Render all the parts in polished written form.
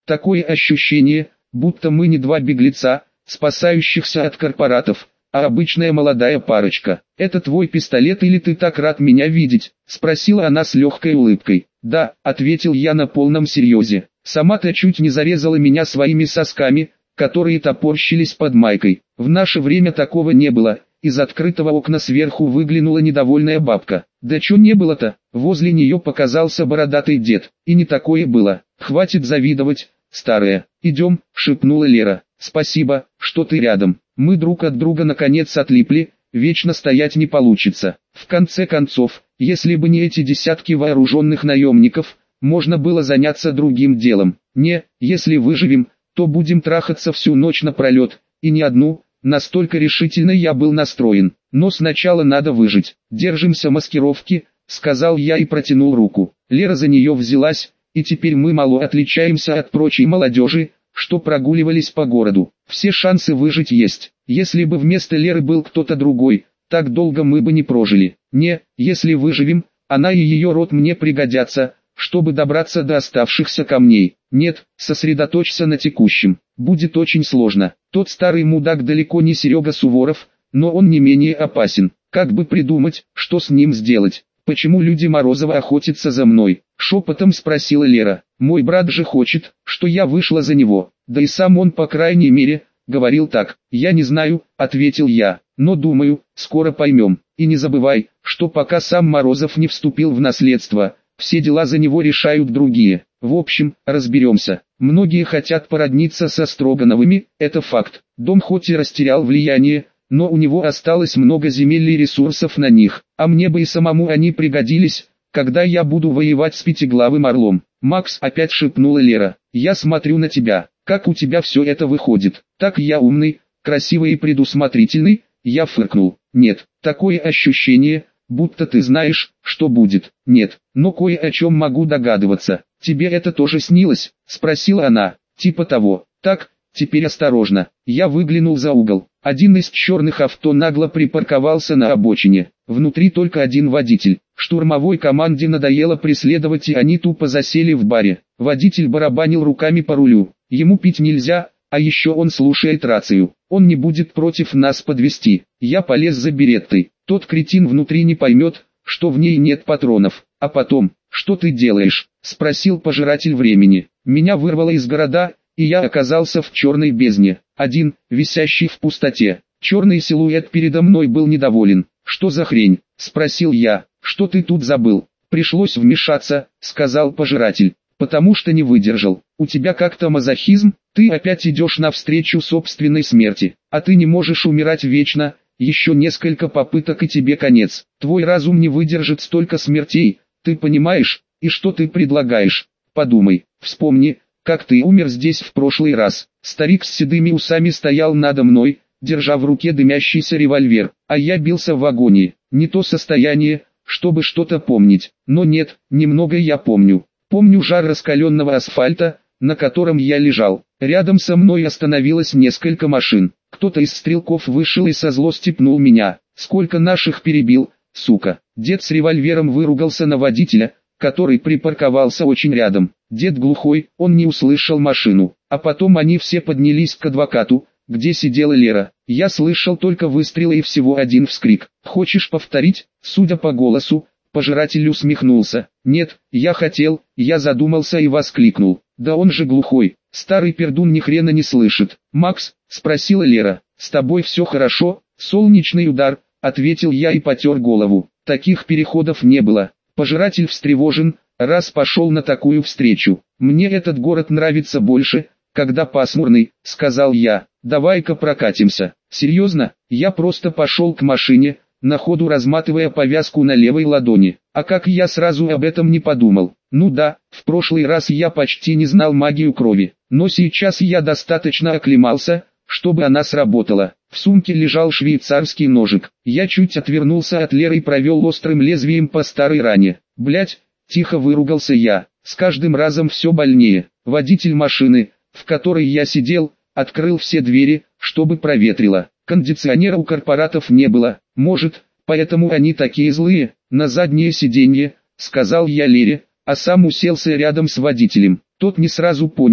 Такое ощущение, будто мы не два беглеца, спасающихся от корпоратов, а обычная молодая парочка. «Это твой пистолет или ты так рад меня видеть?» — спросила она с легкой улыбкой. «Да», — ответил я на полном серьезе. «Сама-то чуть не зарезала меня своими сосками, которые топорщились под майкой. В наше время такого не было». Из открытого окна сверху выглянула недовольная бабка. «Да чё не было-то?» Возле нее показался бородатый дед. «И не такое было. Хватит завидовать, старая. Идем», — шепнула Лера. «Спасибо, что ты рядом. Мы друг от друга наконец отлипли, вечно стоять не получится. В конце концов, если бы не эти десятки вооруженных наемников, можно было заняться другим делом. Не, если выживем, то будем трахаться всю ночь напролет, и не одну». Настолько решительно я был настроен. «Но сначала надо выжить. Держимся маскировки», — сказал я и протянул руку. Лера за нее взялась, и теперь мы мало отличаемся от прочей молодежи, что прогуливались по городу. Все шансы выжить есть. Если бы вместо Леры был кто-то другой, так долго мы бы не прожили. Не, если выживем, она и ее род мне пригодятся, чтобы добраться до оставшихся камней. Нет, сосредоточься на текущем. Будет очень сложно. Тот старый мудак далеко не Серега Суворов, но он не менее опасен. Как бы придумать, что с ним сделать? Почему люди Морозова охотятся за мной? Шепотом спросила Лера. Мой брат же хочет, что я вышла за него. Да и сам он по крайней мере, говорил так. Я не знаю, ответил я, но думаю, скоро поймем. И не забывай, что пока сам Морозов не вступил в наследство, все дела за него решают другие. В общем, разберемся. Многие хотят породниться со Строгановыми, это факт. Дом хоть и растерял влияние, но у него осталось много земель и ресурсов на них, а мне бы и самому они пригодились, когда я буду воевать с пятиглавым орлом. «Макс», опять шепнула Лера, «я смотрю на тебя, как у тебя все это выходит. Так я умный, красивый и предусмотрительный?» Я фыркнул. «Нет, такое ощущение, будто ты знаешь, что будет». «Нет, но кое о чем могу догадываться». «Тебе это тоже снилось?» — спросила она. «Типа того». «Так, теперь осторожно». Я выглянул за угол. Один из черных авто нагло припарковался на обочине. Внутри только один водитель. Штурмовой команде надоело преследовать, и они тупо засели в баре. Водитель барабанил руками по рулю. Ему пить нельзя, а еще он слушает рацию. Он не будет против нас подвести. Я полез за береттой. Тот кретин внутри не поймет, что в ней нет патронов. А потом, «Что ты делаешь?» — спросил пожиратель времени. Меня вырвало из города, и я оказался в черной бездне. Один, висящий в пустоте. Черный силуэт передо мной был недоволен. «Что за хрень?» — спросил я. «Что ты тут забыл?» «Пришлось вмешаться», — сказал пожиратель, «потому что не выдержал. У тебя как-то мазохизм, ты опять идешь навстречу собственной смерти, а ты не можешь умирать вечно, еще несколько попыток и тебе конец. Твой разум не выдержит столько смертей, ты понимаешь, и что ты предлагаешь? Подумай, вспомни, как ты умер здесь в прошлый раз». Старик с седыми усами стоял надо мной, держа в руке дымящийся револьвер, а я бился в агонии. Не то состояние, чтобы что-то помнить, но нет, немного я помню. Помню жар раскаленного асфальта, на котором я лежал. Рядом со мной остановилось несколько машин. Кто-то из стрелков вышел и со злости пнул меня. Сколько наших перебил, сука. Дед с револьвером выругался на водителя, который припарковался очень рядом. Дед глухой, он не услышал машину. А потом они все поднялись к адвокату, где сидела Лера. Я слышал только выстрелы и всего один вскрик. «Хочешь повторить?» Судя по голосу, пожиратель усмехнулся. «Нет, я хотел», я задумался и воскликнул. «Да он же глухой, старый пердун ни хрена не слышит». «Макс?» — спросила Лера. «С тобой все хорошо?» «Солнечный удар», — ответил я и потер голову. Таких переходов не было. Пожиратель встревожен, раз пошел на такую встречу. «Мне этот город нравится больше, когда пасмурный», — сказал я. «Давай-ка прокатимся». «Серьезно?» Я просто пошел к машине, на ходу разматывая повязку на левой ладони. А как я сразу об этом не подумал? Ну да, в прошлый раз я почти не знал магию крови, но сейчас я достаточно оклемался, чтобы она сработала. В сумке лежал швейцарский ножик. Я чуть отвернулся от Леры и провел острым лезвием по старой ране. «Блять!» — тихо выругался я. С каждым разом все больнее. Водитель машины, в которой я сидел, открыл все двери, чтобы проветрило. Кондиционера у корпоратов не было. «Может, поэтому они такие злые?» «На заднее сиденье», — сказал я Лере, а сам уселся рядом с водителем. Тот не сразу понял,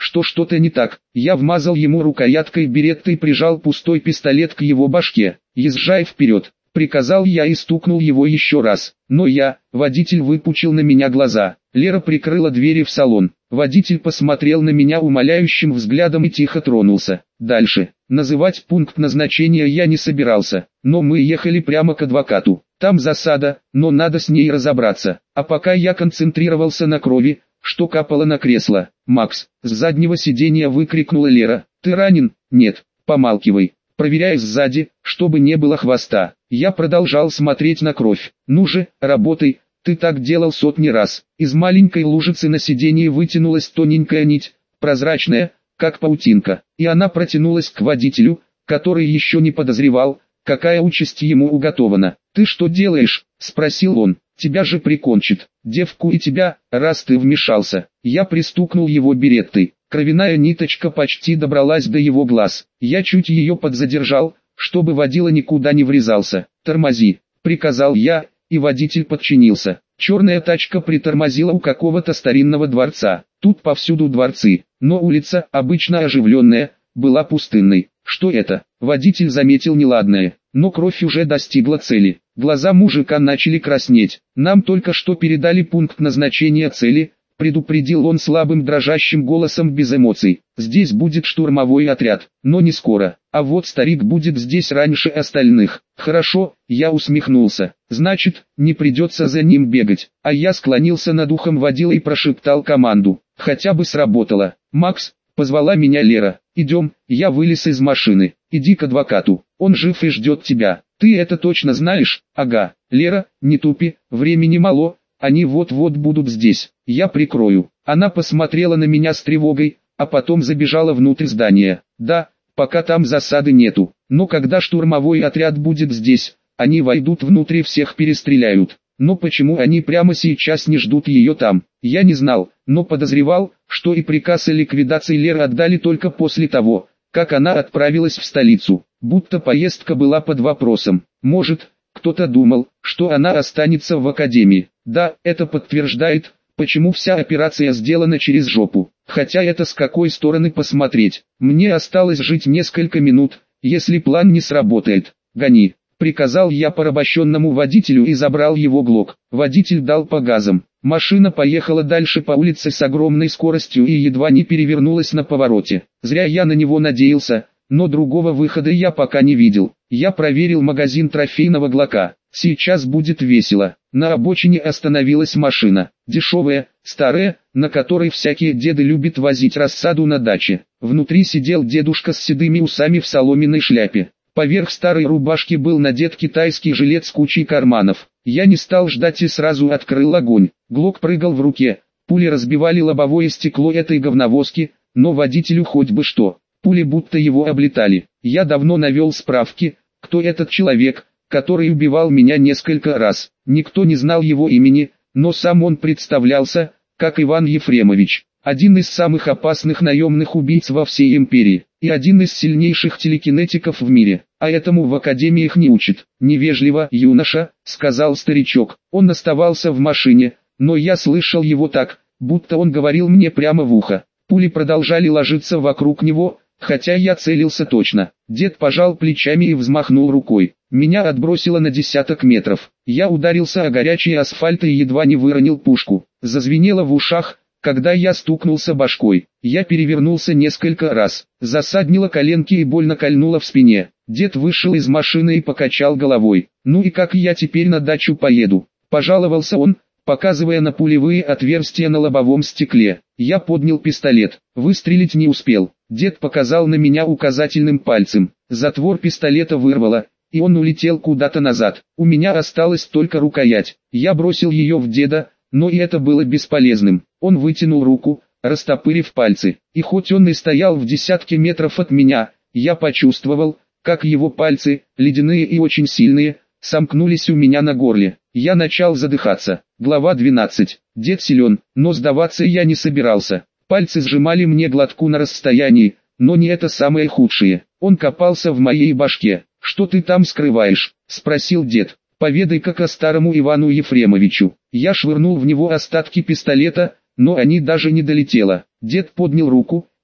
что что-то не так. Я вмазал ему рукояткой беретты и прижал пустой пистолет к его башке. «Езжай вперед», — приказал я и стукнул его еще раз. Но водитель выпучил на меня глаза. Лера прикрыла двери в салон. Водитель посмотрел на меня умоляющим взглядом и тихо тронулся. Дальше. Называть пункт назначения я не собирался, но мы ехали прямо к адвокату. Там засада, но надо с ней разобраться. А пока я концентрировался на крови, что капало на кресло. «Макс!» — с заднего сиденья выкрикнула Лера. «Ты ранен?» «Нет, помалкивай. Проверяй сзади, чтобы не было хвоста». Я продолжал смотреть на кровь. «Ну же, работай, ты так делал сотни раз». Из маленькой лужицы на сиденье вытянулась тоненькая нить, прозрачная, как паутинка, и она протянулась к водителю, который еще не подозревал, какая участь ему уготована. «Ты что делаешь?» — спросил он. «Тебя же прикончит, девку и тебя, раз ты вмешался». Я пристукнул его береттой. Кровяная ниточка почти добралась до его глаз. Я чуть ее подзадержал, чтобы водила никуда не врезался. «Тормози», — приказал я, и водитель подчинился. Черная тачка притормозила у какого-то старинного дворца. Тут повсюду дворцы, но улица, обычно оживленная, была пустынной. «Что это?» Водитель заметил неладное, но кровь уже достигла цели. Глаза мужика начали краснеть. «Нам только что передали пункт назначения цели», — предупредил он слабым дрожащим голосом без эмоций. «Здесь будет штурмовой отряд, но не скоро. А вот старик будет здесь раньше остальных». «Хорошо», — я усмехнулся. «Значит, не придется за ним бегать». А я склонился над ухом водила и прошептал команду. Хотя бы сработало. «Макс», — позвала меня Лера. «Идем». Я вылез из машины. «Иди к адвокату, он жив и ждет тебя». «Ты это точно знаешь?» «Ага». «Лера, не тупи, времени мало, они вот-вот будут здесь. Я прикрою». Она посмотрела на меня с тревогой, а потом забежала внутрь здания. «Да, пока там засады нету, но когда штурмовой отряд будет здесь, они войдут внутрь и всех перестреляют». Но почему они прямо сейчас не ждут ее там? Я не знал, но подозревал, что и приказ о ликвидации Леры отдали только после того, как она отправилась в столицу. Будто поездка была под вопросом. Может, кто-то думал, что она останется в академии. Да, это подтверждает, почему вся операция сделана через жопу. Хотя это с какой стороны посмотреть. Мне осталось жить несколько минут, если план не сработает. «Гони», — приказал я порабощенному водителю и забрал его глок. Водитель дал по газам. Машина поехала дальше по улице с огромной скоростью и едва не перевернулась на повороте. Зря я на него надеялся, но другого выхода я пока не видел. Я проверил магазин трофейного глока. Сейчас будет весело. На обочине остановилась машина. Дешевая, старая, на которой всякие деды любят возить рассаду на даче. Внутри сидел дедушка с седыми усами в соломенной шляпе. Поверх старой рубашки был надет китайский жилет с кучей карманов. Я не стал ждать и сразу открыл огонь. Глок прыгал в руке. Пули разбивали лобовое стекло этой говновозки, но водителю хоть бы что. Пули будто его облетали. Я давно навел справки, кто этот человек, который убивал меня несколько раз. Никто не знал его имени, но сам он представлялся, как Иван Ефремович. Один из самых опасных наемных убийц во всей империи, и один из сильнейших телекинетиков в мире, а этому в академиях не учат. «Невежливо, юноша», — сказал старичок. Он оставался в машине, но я слышал его так, будто он говорил мне прямо в ухо. Пули продолжали ложиться вокруг него, хотя я целился точно. Дед пожал плечами и взмахнул рукой. Меня отбросило на десяток метров. Я ударился о горячий асфальт и едва не выронил пушку. Зазвенело в ушах, когда я стукнулся башкой. Я перевернулся несколько раз. Засаднило коленки и больно кольнуло в спине. Дед вышел из машины и покачал головой. «Ну и как я теперь на дачу поеду?» – пожаловался он, показывая на пулевые отверстия на лобовом стекле. Я поднял пистолет. Выстрелить не успел. Дед показал на меня указательным пальцем. Затвор пистолета вырвало, и он улетел куда-то назад. У меня осталась только рукоять. Я бросил ее в деда, но и это было бесполезным. Он вытянул руку, растопырив пальцы. И хоть он и стоял в десятке метров от меня, я почувствовал, как его пальцы, ледяные и очень сильные, сомкнулись у меня на горле. Я начал задыхаться. Глава 12. Дед силен, но сдаваться я не собирался. Пальцы сжимали мне глотку на расстоянии, но не это самое худшее. Он копался в моей башке. «Что ты там скрываешь?» – спросил дед. «Поведай как о старому Ивану Ефремовичу». Я швырнул в него остатки пистолета, но они даже не долетело. Дед поднял руку,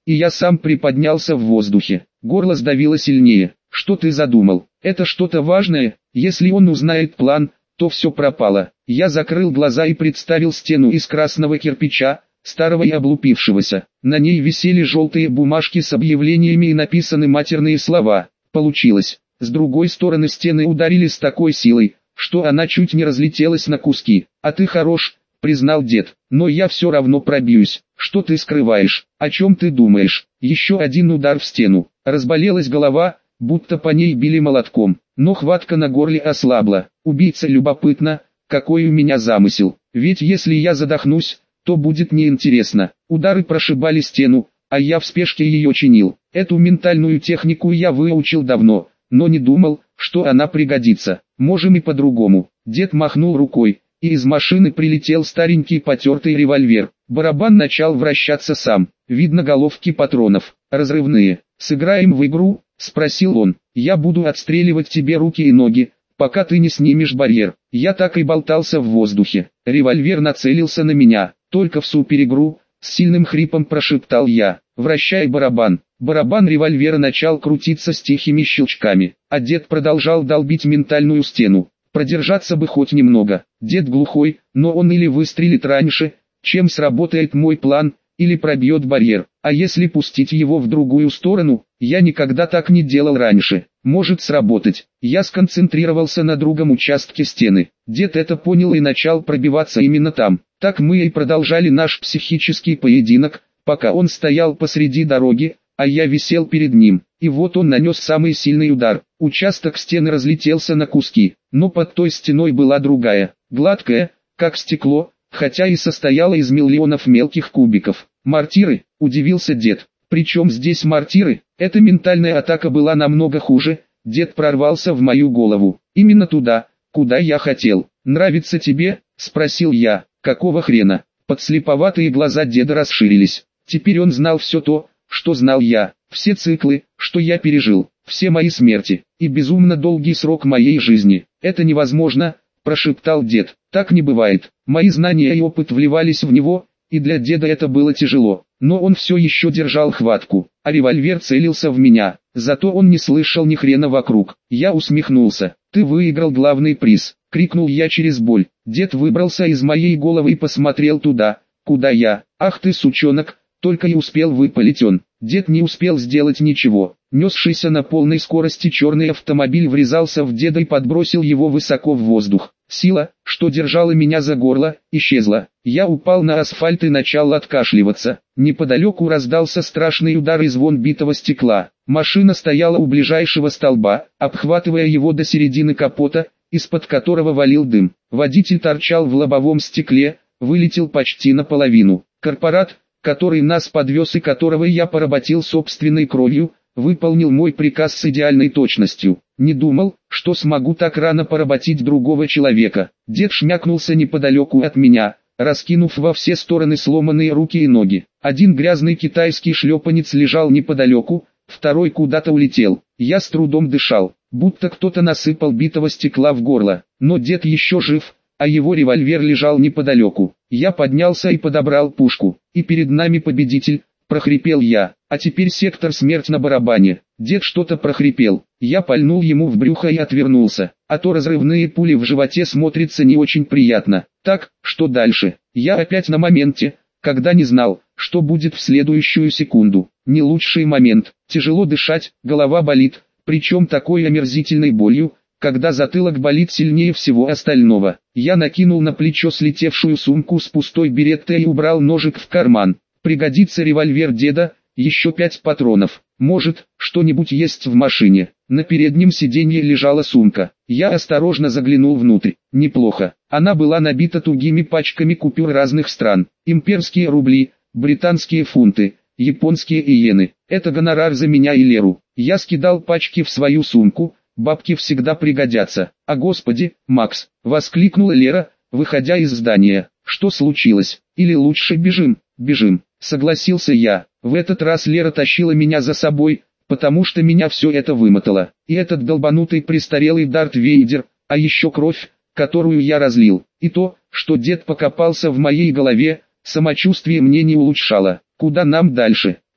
и я сам приподнялся в воздухе. Горло сдавило сильнее. Что ты задумал? Это что-то важное? Если он узнает план, то все пропало. Я закрыл глаза и представил стену из красного кирпича, старого и облупившегося. На ней висели желтые бумажки с объявлениями и написаны матерные слова. Получилось. С другой стороны стены ударили с такой силой, что она чуть не разлетелась на куски. «А ты хорош», — признал дед, — «но я все равно пробьюсь. Что ты скрываешь? О чем ты думаешь?» Еще один удар в стену. Разболелась голова, будто по ней били молотком, но хватка на горле ослабла. Убийца любопытно, какой у меня замысел. Ведь если я задохнусь, то будет неинтересно. Удары прошибали стену, а я в спешке ее чинил. Эту ментальную технику я выучил давно, но не думал, что она пригодится. Можем и по-другому. Дед махнул рукой, и из машины прилетел старенький потертый револьвер. Барабан начал вращаться сам. Видно головки патронов. Разрывные. «Сыграем в игру?» — спросил он. «Я буду отстреливать тебе руки и ноги, пока ты не снимешь барьер». Я так и болтался в воздухе. Револьвер нацелился на меня. «Только в суперигру», — с сильным хрипом прошептал я. «Вращай барабан». Барабан револьвера начал крутиться с тихими щелчками, а дед продолжал долбить ментальную стену. Продержаться бы хоть немного. Дед глухой, но он или выстрелит раньше, чем сработает мой план, или пробьет барьер. А если пустить его в другую сторону, я никогда так не делал раньше. Может сработать. Я сконцентрировался на другом участке стены. Дед это понял и начал пробиваться именно там. Так мы и продолжали наш психический поединок, пока он стоял посреди дороги, а я висел перед ним. И вот он нанес самый сильный удар. Участок стены разлетелся на куски, но под той стеной была другая, гладкая, как стекло, хотя и состояла из миллионов мелких кубиков. «Мортиры?» – удивился дед. «Причем здесь мортиры?» Эта ментальная атака была намного хуже. Дед прорвался в мою голову. Именно туда, куда я хотел. «Нравится тебе?» – спросил я. «Какого хрена?» Подслеповатые глаза деда расширились. Теперь он знал все то, что знал я. Все циклы, что я пережил. Все мои смерти. И безумно долгий срок моей жизни. «Это невозможно», – прошептал дед. «Так не бывает». Мои знания и опыт вливались в него, и для деда это было тяжело. Но он все еще держал хватку, а револьвер целился в меня. Зато он не слышал ни хрена вокруг. Я усмехнулся. «Ты выиграл главный приз», — крикнул я через боль. Дед выбрался из моей головы и посмотрел туда, куда я. «Ах ты сучонок!» — только и успел выпалить он. Дед не успел сделать ничего. Несшийся на полной скорости черный автомобиль врезался в деда и подбросил его высоко в воздух. Сила, что держала меня за горло, исчезла. Я упал на асфальт и начал откашливаться. Неподалеку раздался страшный удар и звон битого стекла. Машина стояла у ближайшего столба, обхватывая его до середины капота, из-под которого валил дым. Водитель торчал в лобовом стекле, вылетел почти наполовину. Корпорат, который нас подвез и которого я поработил собственной кровью, выполнил мой приказ с идеальной точностью. Не думал, что смогу так рано поработить другого человека. Дед шмякнулся неподалеку от меня, раскинув во все стороны сломанные руки и ноги. Один грязный китайский шлепанец лежал неподалеку, второй куда-то улетел. Я с трудом дышал, будто кто-то насыпал битого стекла в горло. Но дед еще жив, а его револьвер лежал неподалеку. Я поднялся и подобрал пушку. И перед нами победитель, прохрипел я. А теперь сектор смерть на барабане. Дед что-то прохрипел. Я пальнул ему в брюхо и отвернулся. А то разрывные пули в животе смотрятся не очень приятно. Так, что дальше? Я опять на моменте, когда не знал, что будет в следующую секунду. Не лучший момент. Тяжело дышать, голова болит, причем такой омерзительной болью, когда затылок болит сильнее всего остального. Я накинул на плечо слетевшую сумку с пустой береттой и убрал ножик в карман. Пригодится револьвер деда, еще 5 патронов. Может, что-нибудь есть в машине. На переднем сиденье лежала сумка. Я осторожно заглянул внутрь. Неплохо. Она была набита тугими пачками купюр разных стран. Имперские рубли, британские фунты, японские иены. Это гонорар за меня и Леру. Я скидал пачки в свою сумку. Бабки всегда пригодятся. «А господи, Макс!» — воскликнула Лера, выходя из здания. «Что случилось? Или лучше бежим?» «Бежим», — согласился я. В этот раз Лера тащила меня за собой, потому что меня все это вымотало. И этот долбанутый престарелый Дарт Вейдер, а еще кровь, которую я разлил. И то, что дед покопался в моей голове, самочувствие мне не улучшало. «Куда нам дальше?» —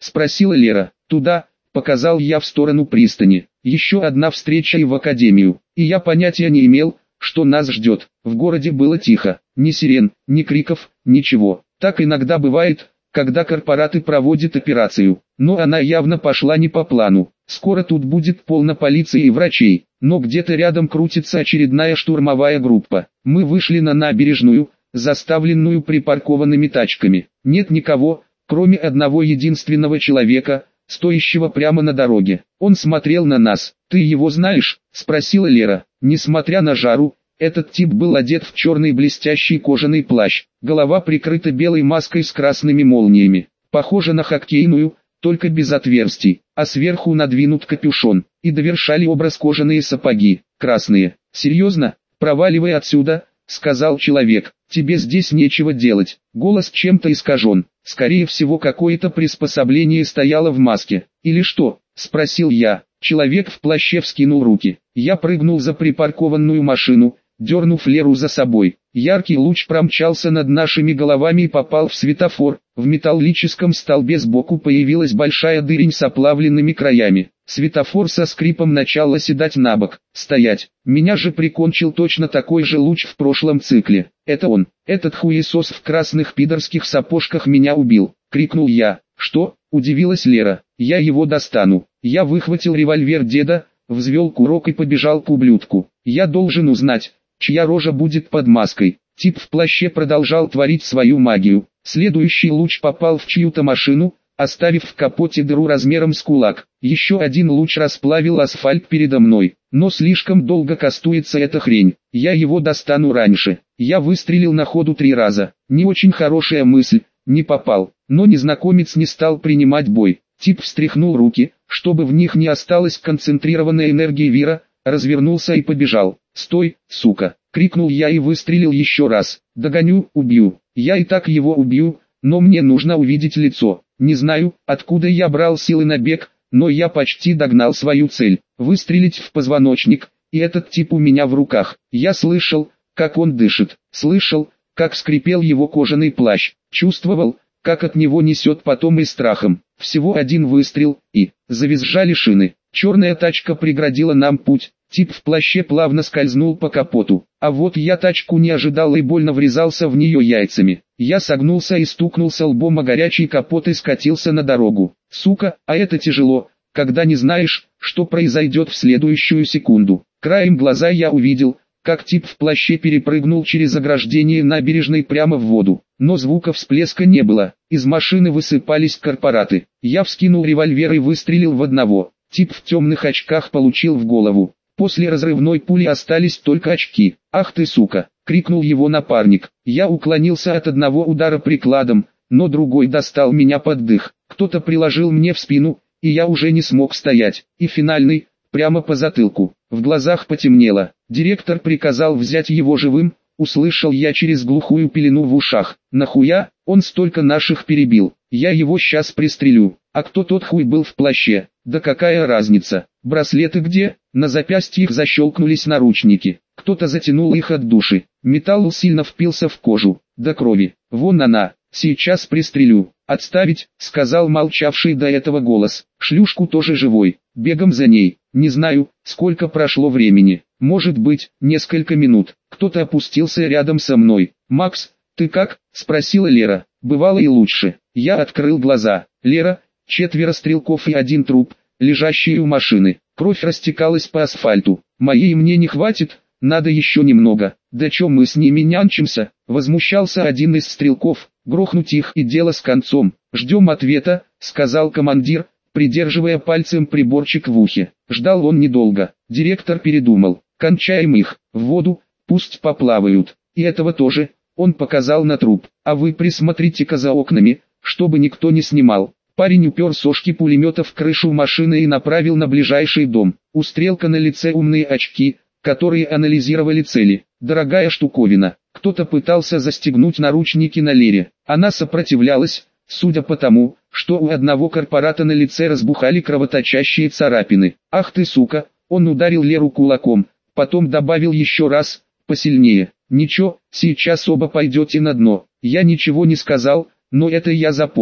спросила Лера. «Туда», показал я в сторону пристани. «Еще одна встреча и в академию». И я понятия не имел, что нас ждет. В городе было тихо. Ни сирен, ни криков, ничего. Так иногда бывает, когда корпораты проводят операцию. Но она явно пошла не по плану. Скоро тут будет полно полиции и врачей. Но где-то рядом крутится очередная штурмовая группа. Мы вышли на набережную, заставленную припаркованными тачками. Нет никого, кроме одного единственного человека, стоящего прямо на дороге. Он смотрел на нас. «Ты его знаешь?» – спросила Лера. Несмотря на жару, этот тип был одет в черный блестящий кожаный плащ. Голова прикрыта белой маской с красными молниями. Похоже на хоккейную, только без отверстий, а сверху надвинут капюшон. И довершали образ кожаные сапоги, красные. «Серьезно? Проваливай отсюда», — сказал человек. «Тебе здесь нечего делать». Голос чем-то искажен. Скорее всего, какое-то приспособление стояло в маске. «Или что?» — спросил я. Человек в плаще вскинул руки. Я прыгнул за припаркованную машину, дернув Леру за собой. Яркий луч промчался над нашими головами и попал в светофор. В металлическом столбе сбоку появилась большая дырень с оплавленными краями. Светофор со скрипом начал оседать на бок. «Стоять!» Меня же прикончил точно такой же луч в прошлом цикле. «Это он! Этот хуесос в красных пидорских сапожках меня убил!» — крикнул я. «Что?» — удивилась Лера. «Я его достану». Я выхватил револьвер деда, взвел курок и побежал к ублюдку. Я должен узнать, чья рожа будет под маской. Тип в плаще продолжал творить свою магию. Следующий луч попал в чью-то машину, оставив в капоте дыру размером с кулак. Еще один луч расплавил асфальт передо мной. Но слишком долго кастуется эта хрень. Я его достану раньше. Я выстрелил на ходу 3 раза. Не очень хорошая мысль, не попал. Но незнакомец не стал принимать бой. Тип встряхнул руки, чтобы в них не осталось концентрированной энергии вира, развернулся и побежал. «Стой, сука!» — крикнул я и выстрелил еще раз. «Догоню, убью. Я и так его убью, но мне нужно увидеть лицо». Не знаю, откуда я брал силы на бег, но я почти догнал свою цель. Выстрелить в позвоночник, и этот тип у меня в руках. Я слышал, как он дышит. Слышал, как скрипел его кожаный плащ. Чувствовал, как от него несет потом и страхом. Всего один выстрел, и завизжали шины. Черная тачка преградила нам путь. Тип в плаще плавно скользнул по капоту. А вот я тачку не ожидал и больно врезался в нее яйцами. Я согнулся и стукнулся лбом о горячий капот и скатился на дорогу. Сука, а это тяжело, когда не знаешь, что произойдет в следующую секунду. Краем глаза я увидел, как тип в плаще перепрыгнул через ограждение набережной прямо в воду. Но звука всплеска не было. Из машины высыпались корпораты. Я вскинул револьвер и выстрелил в одного. Тип в темных очках получил в голову. После разрывной пули остались только очки. «Ах ты сука!» — крикнул его напарник. Я уклонился от одного удара прикладом, но другой достал меня под дых. Кто-то приложил мне в спину, и я уже не смог стоять. И финальный, прямо по затылку. В глазах потемнело. Директор приказал взять его живым, услышал я через глухую пелену в ушах. «Нахуя? Он столько наших перебил. Я его сейчас пристрелю. А кто тот хуй был в плаще? Да какая разница? Браслеты где?» На запястьях защелкнулись наручники. Кто-то затянул их от души. Металл сильно впился в кожу. До крови. «Вон она. Сейчас пристрелю». «Отставить», — сказал молчавший до этого голос. «Шлюшку тоже живой. Бегом за ней». Не знаю, сколько прошло времени. Может быть, несколько минут. Кто-то опустился рядом со мной. «Макс, ты как?» — спросила Лера. «Бывало и лучше». Я открыл глаза. Лера, 4 стрелков и 1 труп, лежащие у машины. Кровь растекалась по асфальту. «Моей мне не хватит, надо еще немного». «Да чё мы с ними нянчимся?» — возмущался один из стрелков. «Грохнуть их и дело с концом». «Ждем ответа», — сказал командир, придерживая пальцем приборчик в ухе. Ждал он недолго. Директор передумал. «Кончаем их, в воду, пусть поплавают. И этого тоже», — он показал на труп. «А вы присмотрите-ка за окнами, чтобы никто не снимал». Парень упер сошки пулемета в крышу машины и направил на ближайший дом. У Стрелка на лице умные очки, которые анализировали цели. Дорогая штуковина. Кто-то пытался застегнуть наручники на Лере. Она сопротивлялась, судя по тому, что у одного корпората на лице разбухали кровоточащие царапины. «Ах ты сука!» Он ударил Леру кулаком, потом добавил еще раз, посильнее. «Ничего, сейчас оба пойдете на дно». Я ничего не сказал, но это я запомню.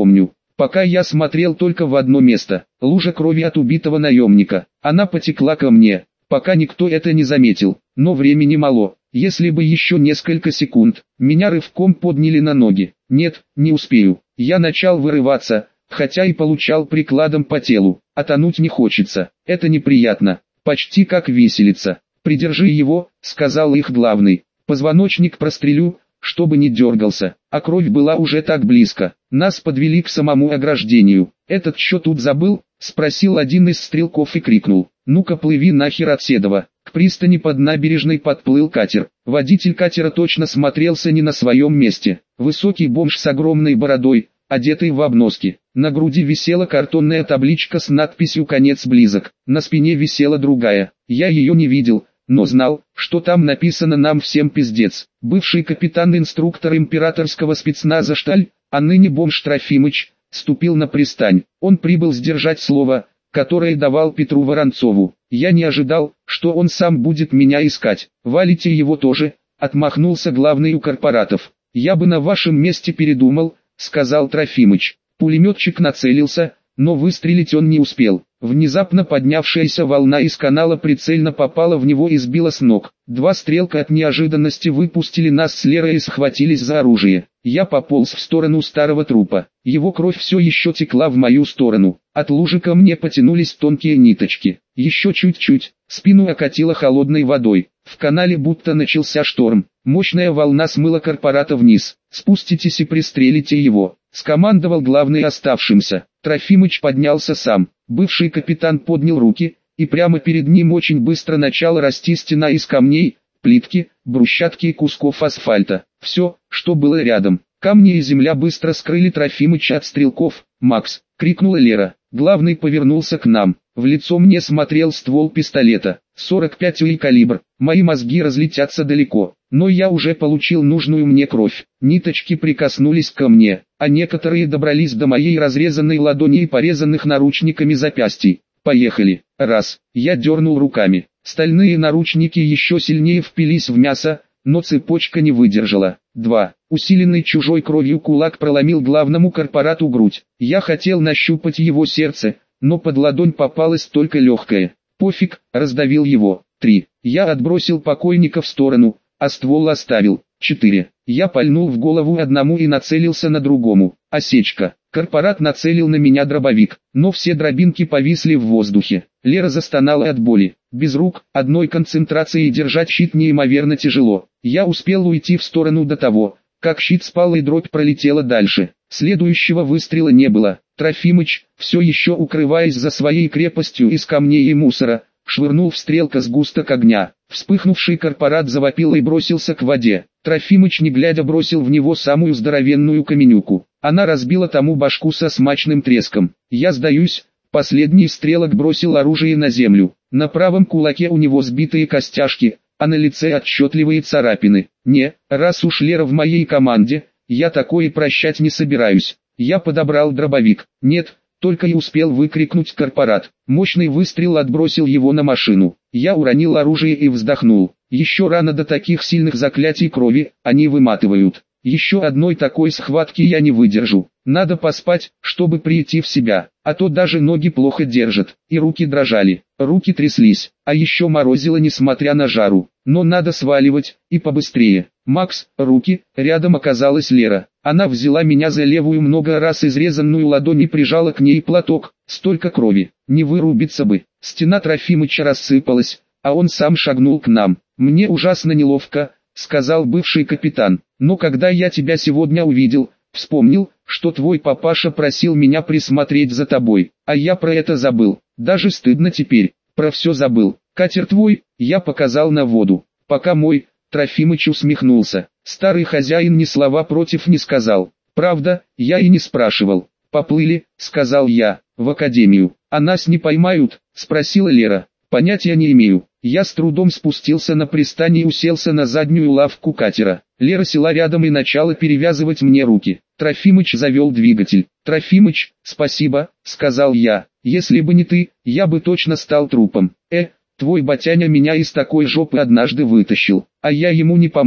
Пока я смотрел только в одно место, лужа крови от убитого наемника. Она потекла ко мне, пока никто это не заметил, но времени мало. Если бы еще несколько секунд, меня рывком подняли на ноги. Нет, не успею. Я начал вырываться, хотя и получал прикладом по телу. А тонуть не хочется, это неприятно, почти как виселица. «Придержи его», — сказал их главный. «Позвоночник прострелю, чтобы не дергался». А кровь была уже так близко. Нас подвели к самому ограждению. «Этот что тут забыл?» — спросил один из стрелков и крикнул: «Ну-ка плыви нахер от Седова». К пристани под набережной подплыл катер. Водитель катера точно смотрелся не на своем месте. Высокий бомж с огромной бородой, одетый в обноски. На груди висела картонная табличка с надписью «Конец близок». На спине висела другая. Я ее не видел, но знал, что там написано «Нам всем пиздец». Бывший капитан-инструктор императорского спецназа Шталь, а ныне бомж Трофимыч, ступил на пристань. Он прибыл сдержать слово, которое давал Петру Воронцову. Я не ожидал, что он сам будет меня искать. «Валите его тоже», — отмахнулся главный у корпоратов. «Я бы на вашем месте передумал», — сказал Трофимыч. Пулеметчик нацелился, но выстрелить он не успел. Внезапно поднявшаяся волна из канала прицельно попала в него и сбила с ног. Два стрелка от неожиданности выпустили нас с Лерой и схватились за оружие. Я пополз в сторону старого трупа. Его кровь все еще текла в мою сторону. От лужи ко мне потянулись тонкие ниточки. Еще чуть-чуть, спину окатило холодной водой. В канале будто начался шторм. Мощная волна смыла корпората вниз. «Спуститесь и пристрелите его», — скомандовал главный оставшимся. Трофимыч поднялся сам. Бывший капитан поднял руки, и прямо перед ним очень быстро начала расти стена из камней, плитки, брусчатки и кусков асфальта. Все, что было рядом. Камни и земля быстро скрыли Трофимыча от стрелков. «Макс!» — крикнула Лера. Главный повернулся к нам. В лицо мне смотрел ствол пистолета. 45 УИ калибр. Мои мозги разлетятся далеко. Но я уже получил нужную мне кровь. Ниточки прикоснулись ко мне, а некоторые добрались до моей разрезанной ладони и порезанных наручниками запястий. «Поехали!» Раз. Я дернул руками. Стальные наручники еще сильнее впились в мясо, но цепочка не выдержала. 2. Усиленный чужой кровью кулак проломил главному корпорату грудь. Я хотел нащупать его сердце, но под ладонь попалось только легкое. «Пофиг», раздавил его. 3. Я отбросил покойника в сторону, а ствол оставил. 4. Я пальнул в голову одному и нацелился на другому. Осечка. Корпорат нацелил на меня дробовик, но все дробинки повисли в воздухе. Лера застонала от боли. Без рук, одной концентрации держать щит неимоверно тяжело. Я успел уйти в сторону до того, как щит спал и дробь пролетела дальше. Следующего выстрела не было. Трофимыч, все еще укрываясь за своей крепостью из камней и мусора, швырнул в стрелка сгусток огня. Вспыхнувший корпорат завопил и бросился к воде. Трофимыч не глядя бросил в него самую здоровенную каменюку. Она разбила тому башку со смачным треском. «Я сдаюсь». Последний стрелок бросил оружие на землю. На правом кулаке у него сбитые костяшки, а на лице отчетливые царапины. «Не, раз уж Лера в моей команде, я такое прощать не собираюсь». Я подобрал дробовик. «Нет», только и успел выкрикнуть корпорат. Мощный выстрел отбросил его на машину. Я уронил оружие и вздохнул. Еще рано до таких сильных заклятий крови, они выматывают. Еще одной такой схватки я не выдержу. Надо поспать, чтобы прийти в себя, а то даже ноги плохо держат, и руки дрожали. Руки тряслись, а еще морозило несмотря на жару. Но надо сваливать, и побыстрее. «Макс, руки!» Рядом оказалась Лера. Она взяла меня за левую много раз изрезанную ладонь и прижала к ней платок. Столько крови, не вырубиться бы. Стена Трофимыча рассыпалась, а он сам шагнул к нам. «Мне ужасно неловко», — сказал бывший капитан. «Но когда я тебя сегодня увидел, вспомнил, что твой папаша просил меня присмотреть за тобой, а я про это забыл. Даже стыдно теперь, про все забыл. Катер твой?» Я показал на воду. «Пока мой». Трофимыч усмехнулся. Старый хозяин ни слова против не сказал. «Правда, я и не спрашивал». «Поплыли», — сказал я, — «в академию». «А нас не поймают?» — спросила Лера. «Понятия не имею». Я с трудом спустился на пристань и уселся на заднюю лавку катера. Лера села рядом и начала перевязывать мне руки. Трофимыч завел двигатель. «Трофимыч, спасибо», — сказал я. «Если бы не ты, я бы точно стал трупом». Твой батяня меня из такой жопы однажды вытащил, а я ему не помог»,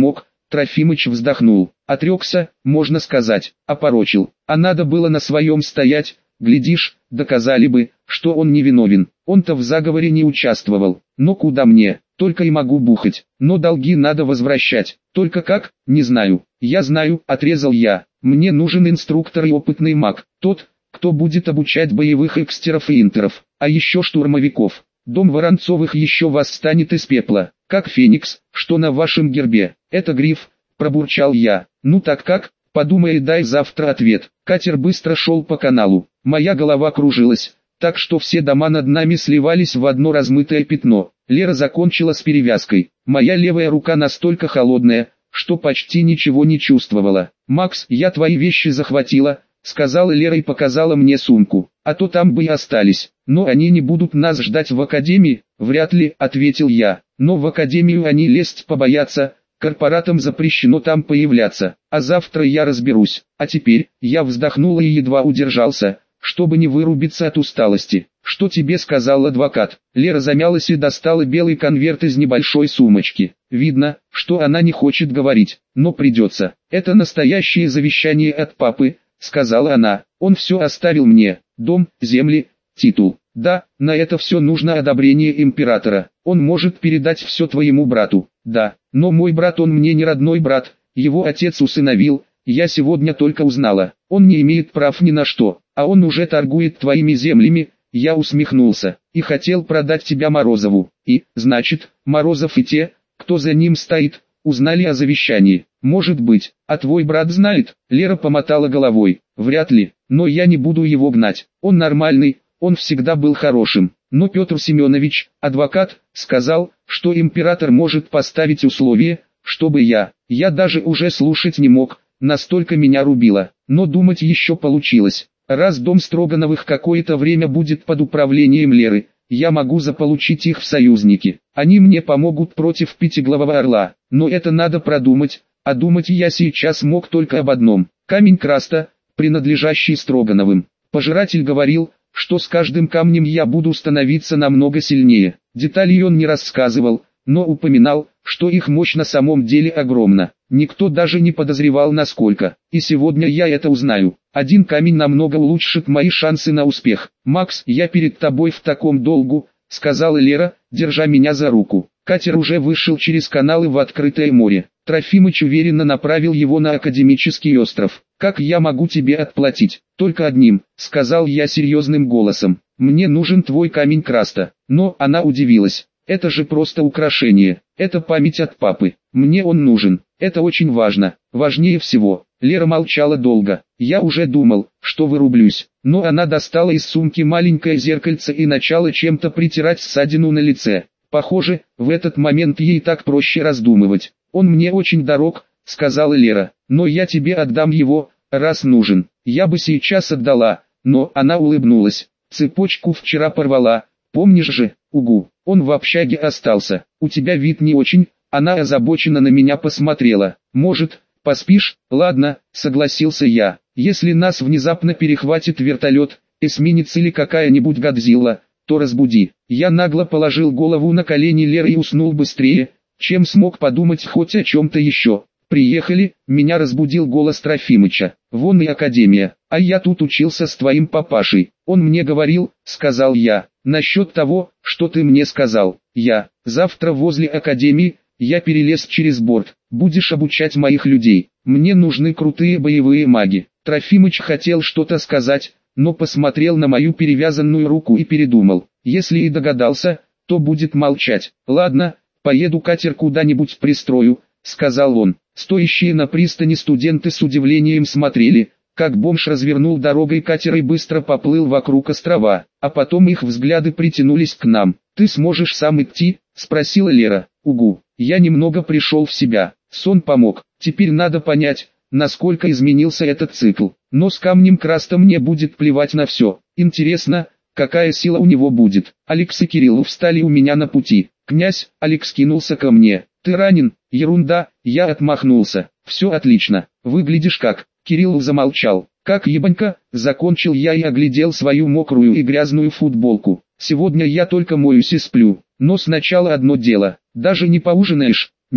Трофимыч вздохнул. Отрекся, можно сказать, опорочил. А надо было на своем стоять, глядишь, доказали бы, что он невиновен. Он-то в заговоре не участвовал. Но куда мне, только и могу бухать. Но долги надо возвращать. Только как, не знаю. Я знаю, отрезал я. Мне нужен инструктор и опытный маг. Тот, кто будет обучать боевых экстеров и интеров. А еще штурмовиков. Дом Воронцовых еще восстанет из пепла. Как феникс, что на вашем гербе. Это гриф, пробурчал я. Ну так как? Подумай и дай завтра ответ. Катер быстро шел по каналу. Моя голова кружилась, так что все дома над нами сливались в одно размытое пятно. Лера закончила с перевязкой. Моя левая рука настолько холодная, что почти ничего не чувствовала. «Макс, я твои вещи захватила», — сказала Лера и показала мне сумку. «А то там бы и остались. Но они не будут нас ждать в академии?» «Вряд ли», — ответил я. «Но в академию они лезть побоятся. Корпоратам запрещено там появляться. А завтра я разберусь. А теперь...» Я вздохнула и едва удержался, чтобы не вырубиться от усталости. «Что тебе сказал адвокат?» Лера замялась и достала белый конверт из небольшой сумочки. Видно, что она не хочет говорить, но придется. «Это настоящее завещание от папы», — сказала она. «Он все оставил мне. Дом, земли, титул. Да, на это все нужно одобрение императора. Он может передать все твоему брату. Да, но мой брат, он мне не родной брат. Его отец усыновил. Я сегодня только узнала. Он не имеет прав ни на что, а он уже торгует твоими землями». Я усмехнулся. «И хотел продать тебя Морозову. И, значит, Морозов и те, кто за ним стоит, узнали о завещании. Может быть, а твой брат знает?» Лера помотала головой. «Вряд ли, но я не буду его гнать. Он нормальный, он всегда был хорошим. Но Петр Семенович, адвокат, сказал, что император может поставить условие, чтобы я даже уже слушать не мог, настолько меня рубило. Но думать еще получилось. Раз дом Строгановых какое-то время будет под управлением Леры, я могу заполучить их в союзники. Они мне помогут против Пятиглавого Орла. Но это надо продумать, а думать я сейчас мог только об одном. Камень Краста, принадлежащий Строгановым. Пожиратель говорил, что с каждым камнем я буду становиться намного сильнее. Деталей он не рассказывал, но упоминал, что их мощь на самом деле огромна. Никто даже не подозревал насколько. И сегодня я это узнаю. Один камень намного улучшит мои шансы на успех. «Макс, я перед тобой в таком долгу», — сказала Лера, держа меня за руку. Катер уже вышел через каналы в открытое море. Трофимыч уверенно направил его на академический остров. «Как я могу тебе отплатить?» «Только одним», — сказал я серьезным голосом. «Мне нужен твой камень Краста». Но она удивилась. «Это же просто украшение. Это память от папы. Мне он нужен. Это очень важно. Важнее всего». Лера молчала долго. Я уже думал, что вырублюсь. Но она достала из сумки маленькое зеркальце и начала чем-то притирать ссадину на лице. Похоже, в этот момент ей так проще раздумывать. «Он мне очень дорог», — сказала Лера. «Но я тебе отдам его, раз нужен. Я бы сейчас отдала, но...» Она улыбнулась. «Цепочку вчера порвала. Помнишь же?» «Угу. Он в общаге остался. У тебя вид не очень». Она озабоченно на меня посмотрела. «Может, поспишь?» «Ладно», — согласился я. «Если нас внезапно перехватит вертолет, эсминец или какая-нибудь Годзилла, то разбуди». Я нагло положил голову на колени Леры и уснул быстрее, чем смог подумать хоть о чем-то еще. «Приехали», — меня разбудил голос Трофимыча. «Вон и академия, а я тут учился с твоим папашей. Он мне говорил», — сказал я, — «насчет того, что ты мне сказал. Завтра возле академии, я перелез через борт, будешь обучать моих людей. Мне нужны крутые боевые маги». Трофимыч хотел что-то сказать, но посмотрел на мою перевязанную руку и передумал. Если и догадался, то будет молчать. «Ладно, поеду катер куда-нибудь пристрою», — сказал он. Стоящие на пристани студенты с удивлением смотрели, как бомж развернул дорогой катер и быстро поплыл вокруг острова, а потом их взгляды притянулись к нам. «Ты сможешь сам идти?» — спросила Лера. «Угу». Я немного пришел в себя. Сон помог. Теперь надо понять, насколько изменился этот цикл. Но с камнем Краста мне будет плевать на все. Интересно, какая сила у него будет. Алекс и Кирилл встали у меня на пути. «Князь», — Алекс кинулся ко мне. «Ты ранен?» «Ерунда», — я отмахнулся. «Все отлично. Выглядишь как...» Кирилл замолчал. «Как ебанька», — закончил я и оглядел свою мокрую и грязную футболку. «Сегодня я только моюсь и сплю. Но сначала одно дело. Даже не поужинаешь?» «Не».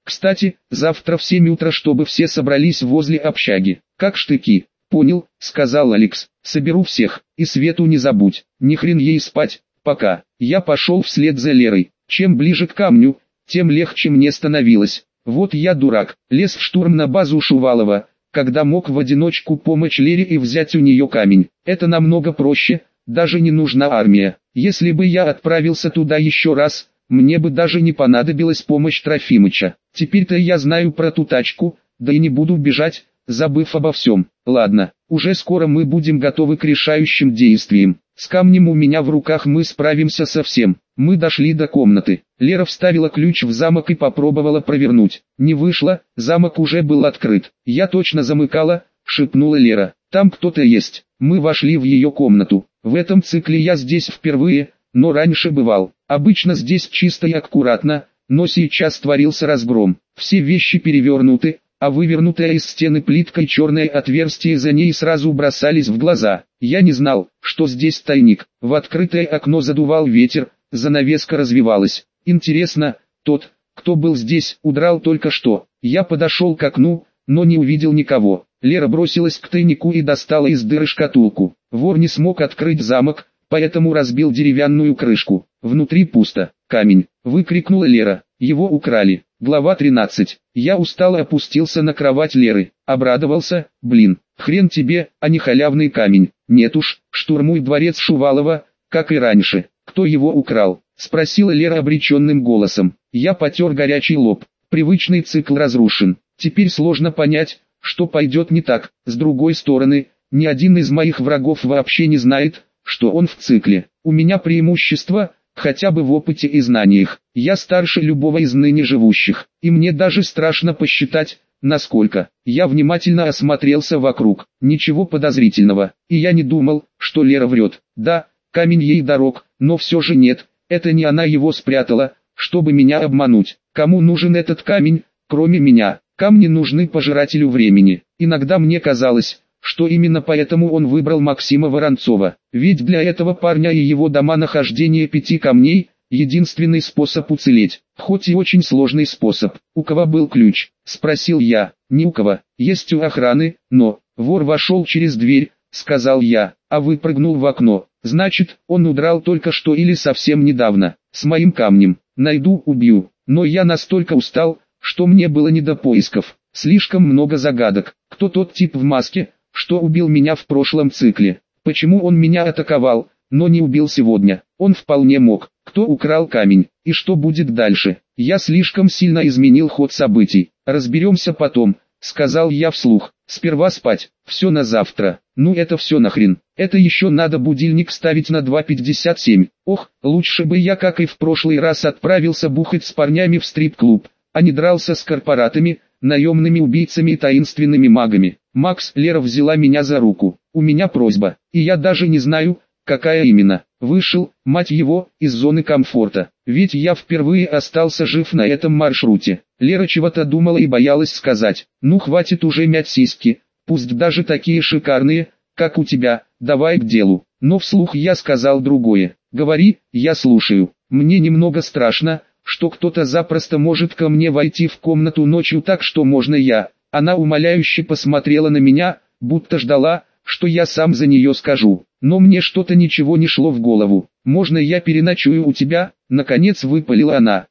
Кстати, завтра в 7 утра, чтобы все собрались возле общаги. Как штыки. Понял, сказал Алекс. Соберу всех, и Свету не забудь. Ни хрен ей спать, пока. Я пошел вслед за Лерой. Чем ближе к камню, тем легче мне становилось. Вот я дурак, лез в штурм на базу Шувалова, когда мог в одиночку помочь Лере и взять у нее камень. Это намного проще, даже не нужна армия. Если бы я отправился туда еще раз, мне бы даже не понадобилась помощь Трофимыча. Теперь-то я знаю про ту тачку, да и не буду бежать, забыв обо всем. Ладно, уже скоро мы будем готовы к решающим действиям. С камнем у меня в руках мы справимся со всем. Мы дошли до комнаты. Лера вставила ключ в замок и попробовала провернуть. Не вышло, замок уже был открыт. Я точно замыкала, шепнула Лера. Там кто-то есть. Мы вошли в ее комнату. В этом цикле я здесь впервые, но раньше бывал. Обычно здесь чисто и аккуратно, но сейчас творился разгром. Все вещи перевернуты, а вывернутая из стены плиткой черное отверстие за ней сразу бросались в глаза. Я не знал, что здесь тайник. В открытое окно задувал ветер, занавеска развивалась. Интересно, тот, кто был здесь, удрал только что. Я подошел к окну, но не увидел никого. Лера бросилась к тайнику и достала из дыры шкатулку. Вор не смог открыть замок, поэтому разбил деревянную крышку. Внутри пусто. Камень, выкрикнула Лера. Его украли. Глава 13. Я устало опустился на кровать Леры. Обрадовался, блин, хрен тебе, а не халявный камень. Нет уж, штурмуй дворец Шувалова, как и раньше. Кто его украл? Спросила Лера обреченным голосом. Я потер горячий лоб. Привычный цикл разрушен. Теперь сложно понять, что пойдет не так. С другой стороны, ни один из моих врагов вообще не знает, что он в цикле. У меня преимущество, хотя бы в опыте и знаниях. Я старше любого из ныне живущих, и мне даже страшно посчитать, насколько. Я внимательно осмотрелся вокруг. Ничего подозрительного, и я не думал, что Лера врет. Да, камень ей дорог, но все же нет, это не она его спрятала, чтобы меня обмануть. Кому нужен этот камень, кроме меня? Камни нужны пожирателю времени. Иногда мне казалось, что именно поэтому он выбрал Максима Воронцова. Ведь для этого парня и его дома нахождение 5 камней – единственный способ уцелеть. Хоть и очень сложный способ. У кого был ключ? Спросил я. Ни у кого. Есть у охраны, но... Вор вошел через дверь, сказал я, а выпрыгнул в окно. Значит, он удрал только что или совсем недавно. С моим камнем. Найду, убью. Но я настолько устал, что мне было не до поисков. Слишком много загадок. Кто тот тип в маске, что убил меня в прошлом цикле? Почему он меня атаковал, но не убил сегодня? Он вполне мог. Кто украл камень? И что будет дальше? Я слишком сильно изменил ход событий. Разберемся потом, сказал я вслух. Сперва спать. Все на завтра. Ну это все нахрен. Это еще надо будильник ставить на 2:57. Ох, лучше бы я, как и в прошлый раз, отправился бухать с парнями в стрип-клуб, а не дрался с корпоратами, наемными убийцами и таинственными магами. Макс, Лера взяла меня за руку. У меня просьба, и я даже не знаю, какая именно. Вышел, мать его, из зоны комфорта. Ведь я впервые остался жив на этом маршруте. Лера чего-то думала и боялась сказать. Ну хватит уже мять сиськи, пусть даже такие шикарные, как у тебя, давай к делу. Но вслух я сказал другое. Говори, я слушаю. Мне немного страшно, что кто-то запросто может ко мне войти в комнату ночью, так что можно я. Она умоляюще посмотрела на меня, будто ждала, что я сам за нее скажу. Но мне что-то ничего не шло в голову. «Можно я переночую у тебя?» Наконец выпалила она.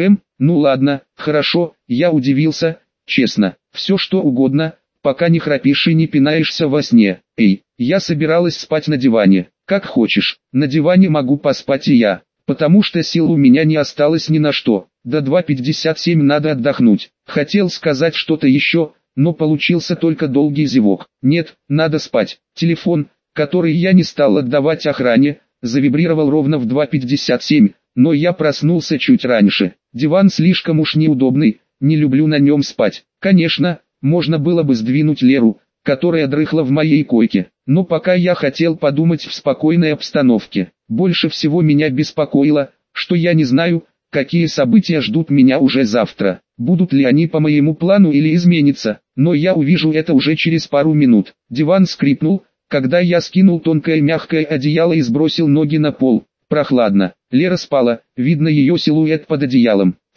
Ну ладно, хорошо, я удивился, честно. Все что угодно, пока не храпишь и не пинаешься во сне. Эй, я собиралась спать на диване. Как хочешь, на диване могу поспать и я. Потому что сил у меня не осталось ни на что. До 2:57 надо отдохнуть. Хотел сказать что-то еще, но получился только долгий зевок. Нет, надо спать. Телефон, который я не стал отдавать охране, завибрировал ровно в 2:57, но я проснулся чуть раньше. Диван слишком уж неудобный, не люблю на нем спать. Конечно, можно было бы сдвинуть Леру, которая дрыхла в моей койке, но пока я хотел подумать в спокойной обстановке. Больше всего меня беспокоило, что я не знаю, какие события ждут меня уже завтра. Будут ли они по моему плану или изменятся, но я увижу это уже через пару минут. Диван скрипнул, когда я скинул тонкое мягкое одеяло и сбросил ноги на пол. Прохладно. Лера спала, видно ее силуэт под одеялом.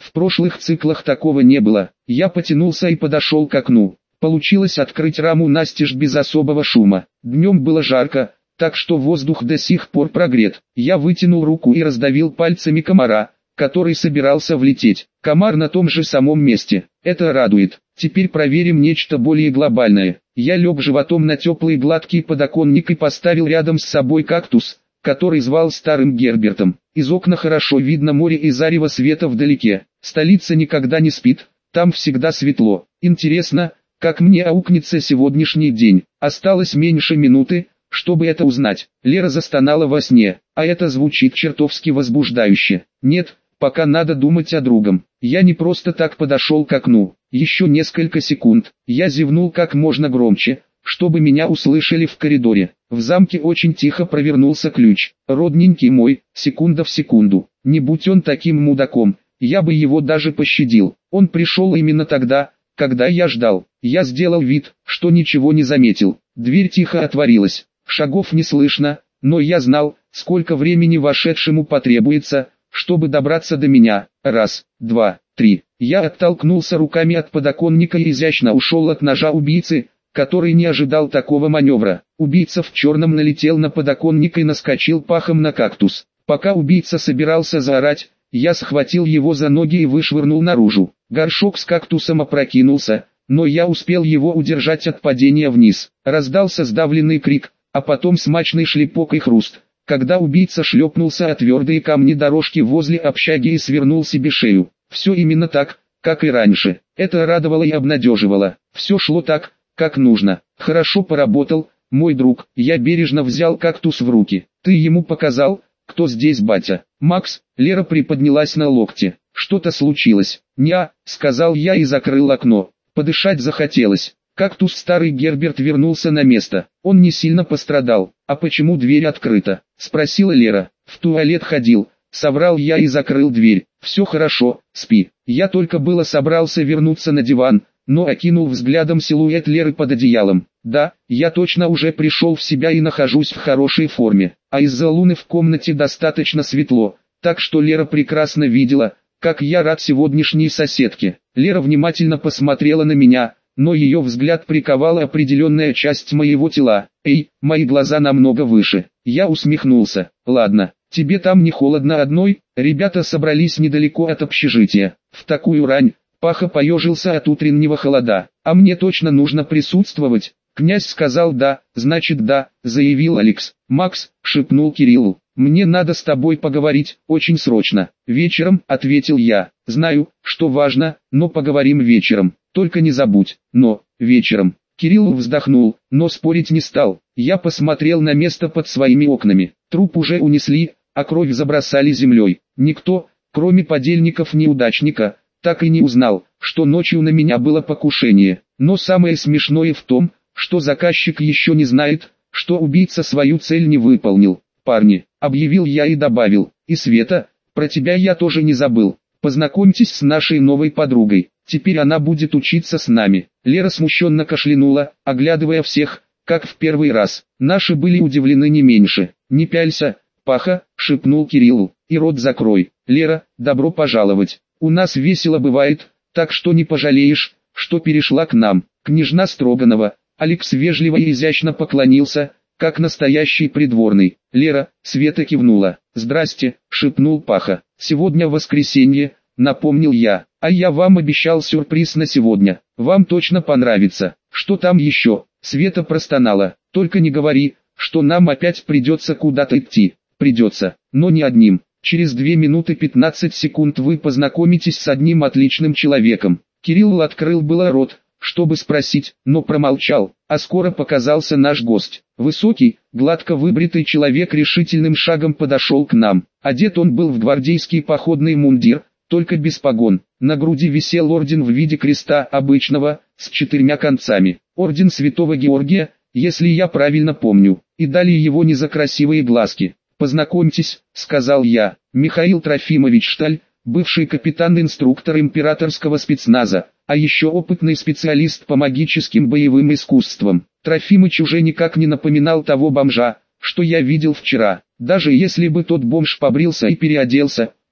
В прошлых циклах такого не было. Я потянулся и подошел к окну. Получилось открыть раму настежь без особого шума. Днем было жарко, так что воздух до сих пор прогрет. Я вытянул руку и раздавил пальцами комара, который собирался влететь. Комар на том же самом месте. Это радует. Теперь проверим нечто более глобальное. Я лег животом на теплый гладкий подоконник и поставил рядом с собой кактус, который звал старым Гербертом. Из окна хорошо видно море и зарево света вдалеке. Столица никогда не спит, там всегда светло. Интересно, как мне аукнется сегодняшний день. Осталось меньше минуты, чтобы это узнать. Лера застонала во сне, а это звучит чертовски возбуждающе. Нет, пока надо думать о другом. Я не просто так подошел к окну. Еще несколько секунд. Я зевнул как можно громче, чтобы меня услышали в коридоре. В замке очень тихо провернулся ключ. Родненький мой, секунда в секунду. Не будь он таким мудаком, я бы его даже пощадил. Он пришел именно тогда, когда я ждал. Я сделал вид, что ничего не заметил. Дверь тихо отворилась. Шагов не слышно, но я знал, сколько времени вошедшему потребуется, чтобы добраться до меня. Раз, два, три. Я оттолкнулся руками от подоконника и изящно ушел от ножа убийцы, который не ожидал такого маневра. Убийца в черном налетел на подоконник и наскочил пахом на кактус. Пока убийца собирался заорать, я схватил его за ноги и вышвырнул наружу. Горшок с кактусом опрокинулся, но я успел его удержать от падения вниз. Раздался сдавленный крик, а потом смачный шлепок и хруст, когда убийца шлепнулся о твердые камни дорожки возле общаги и свернул себе шею. Все именно так, как и раньше. Это радовало и обнадеживало. Все шло так, как нужно. Хорошо поработал, мой друг. Я бережно взял кактус в руки. Ты ему показал, кто здесь батя? Макс? Лера приподнялась на локте. Что-то случилось. Ня, сказал я и закрыл окно. Подышать захотелось. Кактус старый Герберт вернулся на место. Он не сильно пострадал. А почему дверь открыта? Спросила Лера. В туалет ходил. Соврал я и закрыл дверь. Все хорошо, спи. Я только было собрался вернуться на диван, но окинул взглядом силуэт Леры под одеялом. Да, я точно уже пришел в себя и нахожусь в хорошей форме. А из-за луны в комнате достаточно светло, так что Лера прекрасно видела, как я рад сегодняшней соседке. Лера внимательно посмотрела на меня, но ее взгляд приковала определенная часть моего тела. Эй, мои глаза намного выше. Я усмехнулся. Ладно, тебе там не холодно одной? Ребята собрались недалеко от общежития. В такую рань. Паха поежился от утреннего холода. А мне точно нужно присутствовать. Князь сказал да, значит да, заявил Алекс. Макс, шепнул Кириллу. Мне надо с тобой поговорить, очень срочно. Вечером, ответил я. Знаю, что важно, но поговорим вечером. Только не забудь, но, вечером. Кирилл вздохнул, но спорить не стал. Я посмотрел на место под своими окнами. Труп уже унесли, а кровь забросали землей. Никто, кроме подельников-неудачника, так и не узнал, что ночью на меня было покушение. Но самое смешное в том, что заказчик еще не знает, что убийца свою цель не выполнил. Парни, объявил я и добавил, и Света, про тебя я тоже не забыл. Познакомьтесь с нашей новой подругой. Теперь она будет учиться с нами. Лера смущенно кашлянула, оглядывая всех, как в первый раз. Наши были удивлены не меньше. Не пялься, Паха, шепнул Кириллу, и рот закрой. Лера, добро пожаловать. У нас весело бывает, так что не пожалеешь, что перешла к нам. Княжна Строганова. Алекс вежливо и изящно поклонился, как настоящий придворный. Лера, Света кивнула. «Здрасте», — шепнул Паха. «Сегодня воскресенье», — напомнил я. «А я вам обещал сюрприз на сегодня. Вам точно понравится». «Что там еще?» Света простонала. «Только не говори, что нам опять придется куда-то идти». «Придется, но не одним. Через 2 минуты 15 секунд вы познакомитесь с одним отличным человеком». Кирилл открыл было рот, чтобы спросить, но промолчал, а скоро показался наш гость. Высокий, гладко выбритый человек решительным шагом подошел к нам. Одет он был в гвардейский походный мундир, только без погон. На груди висел орден в виде креста обычного, с 4 концами. Орден Святого Георгия, если я правильно помню, и дали его не за красивые глазки. «Познакомьтесь», — сказал я, — Михаил Трофимович Шталь, бывший капитан-инструктор императорского спецназа, а еще опытный специалист по магическим боевым искусствам. Трофимыч уже никак не напоминал того бомжа, что я видел вчера. Даже если бы тот бомж побрился и переоделся,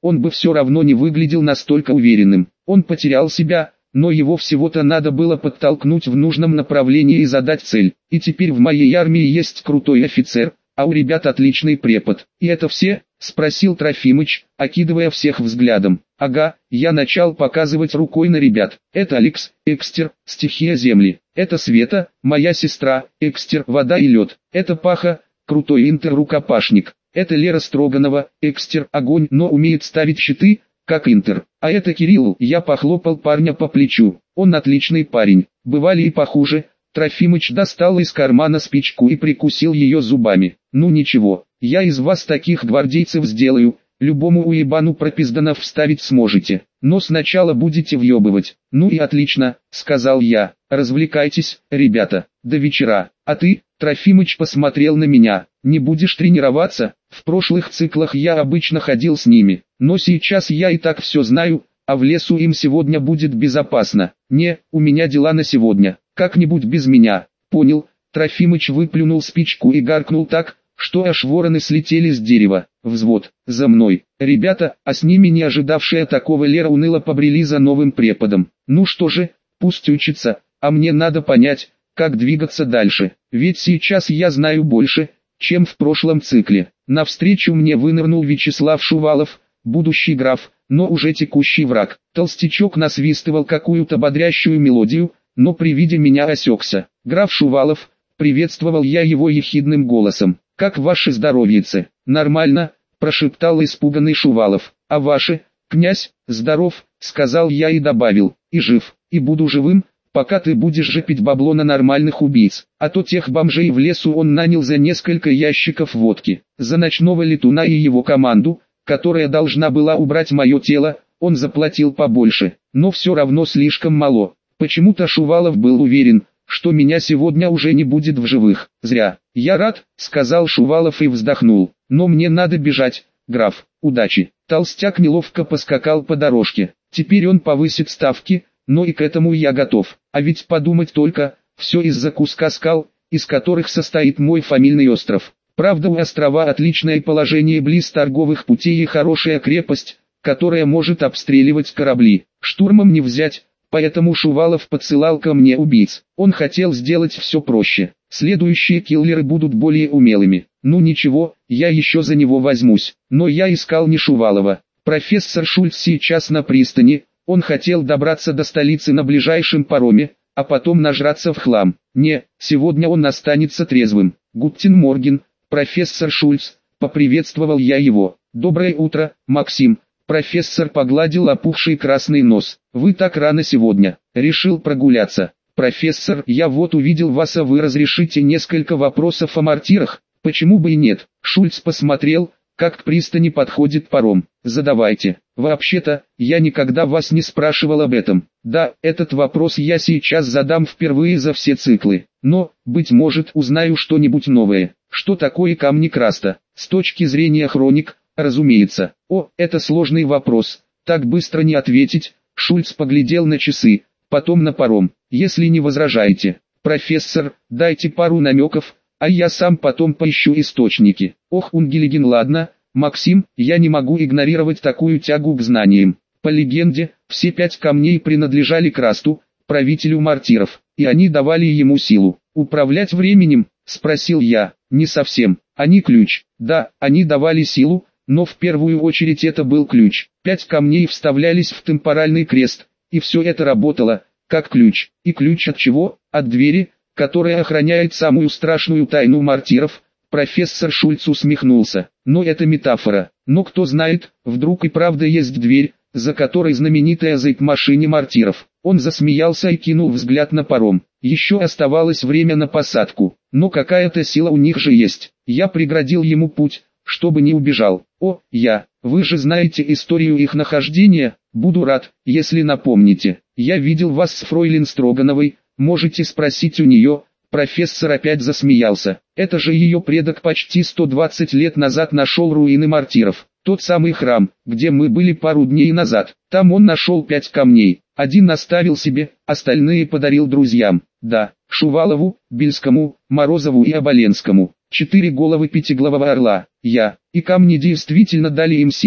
он бы все равно не выглядел настолько уверенным. Он потерял себя, но его всего-то надо было подтолкнуть в нужном направлении и задать цель. И теперь в моей армии есть крутой офицер, а у ребят отличный препод. И это все? Спросил Трофимыч, окидывая всех взглядом. Ага, я начал показывать рукой на ребят. Это Алекс, Экстер, стихия земли. Это Света, моя сестра, Экстер, вода и лед. Это Паха, крутой интер-рукопашник. Это Лера Строганова, Экстер, огонь, но умеет ставить щиты, как интер. А это Кирилл, я похлопал парня по плечу. Он отличный парень, бывали и похуже. Трофимыч достал из кармана спичку и прикусил ее зубами. Ну ничего, я из вас таких гвардейцев сделаю, любому уебану пропизданов вставить сможете. Но сначала будете въебывать. Ну и отлично, сказал я. Развлекайтесь, ребята, до вечера. А ты, Трофимыч посмотрел на меня, не будешь тренироваться? В прошлых циклах я обычно ходил с ними, но сейчас я и так все знаю, а в лесу им сегодня будет безопасно. Не, у меня дела на сегодня, как-нибудь без меня. Понял, Трофимыч выплюнул спичку и гаркнул так, что аж вороны слетели с дерева. Взвод, за мной. Ребята, а с ними не ожидавшая такого Лера уныло побрели за новым преподом. Ну что же, пусть учится, а мне надо понять, как двигаться дальше, ведь сейчас я знаю больше, чем в прошлом цикле. Навстречу мне вынырнул Вячеслав Шувалов, будущий граф, но уже текущий враг. Толстячок насвистывал какую-то бодрящую мелодию, но при виде меня осекся. «Граф Шувалов», приветствовал я его ехидным голосом. «Как ваше здоровьице?» «Нормально», прошептал испуганный Шувалов. «А ваше?» «Князь, здоров», сказал я и добавил. «И жив, и буду живым, пока ты будешь жепить бабло на нормальных убийц, а то тех бомжей в лесу он нанял за несколько ящиков водки. За ночного летуна и его команду, которая должна была убрать мое тело, он заплатил побольше, но все равно слишком мало». Почему-то Шувалов был уверен, что меня сегодня уже не будет в живых. Зря. «Я рад», сказал Шувалов и вздохнул, «но мне надо бежать, граф, удачи». Толстяк неловко поскакал по дорожке. Теперь он повысит ставки, но и к этому я готов. А ведь подумать только, все из-за куска скал, из которых состоит мой фамильный остров. Правда, у острова отличное положение близ торговых путей и хорошая крепость, которая может обстреливать корабли. Штурмом не взять, поэтому Шувалов подсылал ко мне убийц. Он хотел сделать все проще. Следующие киллеры будут более умелыми. Ну ничего, я еще за него возьмусь. Но я искал не Шувалова. Профессор Шульц сейчас на пристани. Он хотел добраться до столицы на ближайшем пароме, а потом нажраться в хлам. Не, сегодня он останется трезвым. «Гутен Морген, профессор Шульц», поприветствовал я его. «Доброе утро, Максим». Профессор погладил опухший красный нос. «Вы так рано сегодня. Решил прогуляться». «Профессор, я вот увидел вас, а вы разрешите несколько вопросов о мортирах?» «Почему бы и нет?» Шульц посмотрел, как к пристани подходит паром. «Задавайте. Вообще-то, я никогда вас не спрашивал об этом. Да, этот вопрос я сейчас задам впервые за все циклы. Но, быть может, узнаю что-нибудь новое. Что такое камни Краста? С точки зрения хроник, разумеется». «О, это сложный вопрос. Так быстро не ответить». Шульц поглядел на часы, потом на паром. «Если не возражаете, профессор, дайте пару намеков, а я сам потом поищу источники». «Ох, Унгелеген, ладно, Максим, я не могу игнорировать такую тягу к знаниям. По легенде, все 5 камней принадлежали Красту, правителю мортиров, и они давали ему силу. Управлять временем?» спросил я. «Не совсем. Они ключ. Да, они давали силу, но в первую очередь это был ключ. 5 камней вставлялись в темпоральный крест, и все это работало, как ключ. И ключ от чего? От двери, которая охраняет самую страшную тайну мортиров». Профессор Шульц усмехнулся. «Но это метафора. Но кто знает, вдруг и правда есть дверь, за которой знаменитая зейт-машине мортиров». Он засмеялся и кинул взгляд на паром. Еще оставалось время на посадку, но какая-то сила у них же есть. Я преградил ему путь, чтобы не убежал. «О, вы же знаете историю их нахождения, буду рад, если напомните. Я видел вас с фройлен Строгановой, можете спросить у нее». Профессор опять засмеялся. «Это же ее предок почти 120 лет назад нашел руины мортиров. Тот самый храм, где мы были пару дней назад. Там он нашел 5 камней. Один оставил себе, остальные подарил друзьям. Да, Шувалову, Бельскому, Морозову и Оболенскому. 4 головы пятиглавого орла. И камни действительно дали им силы.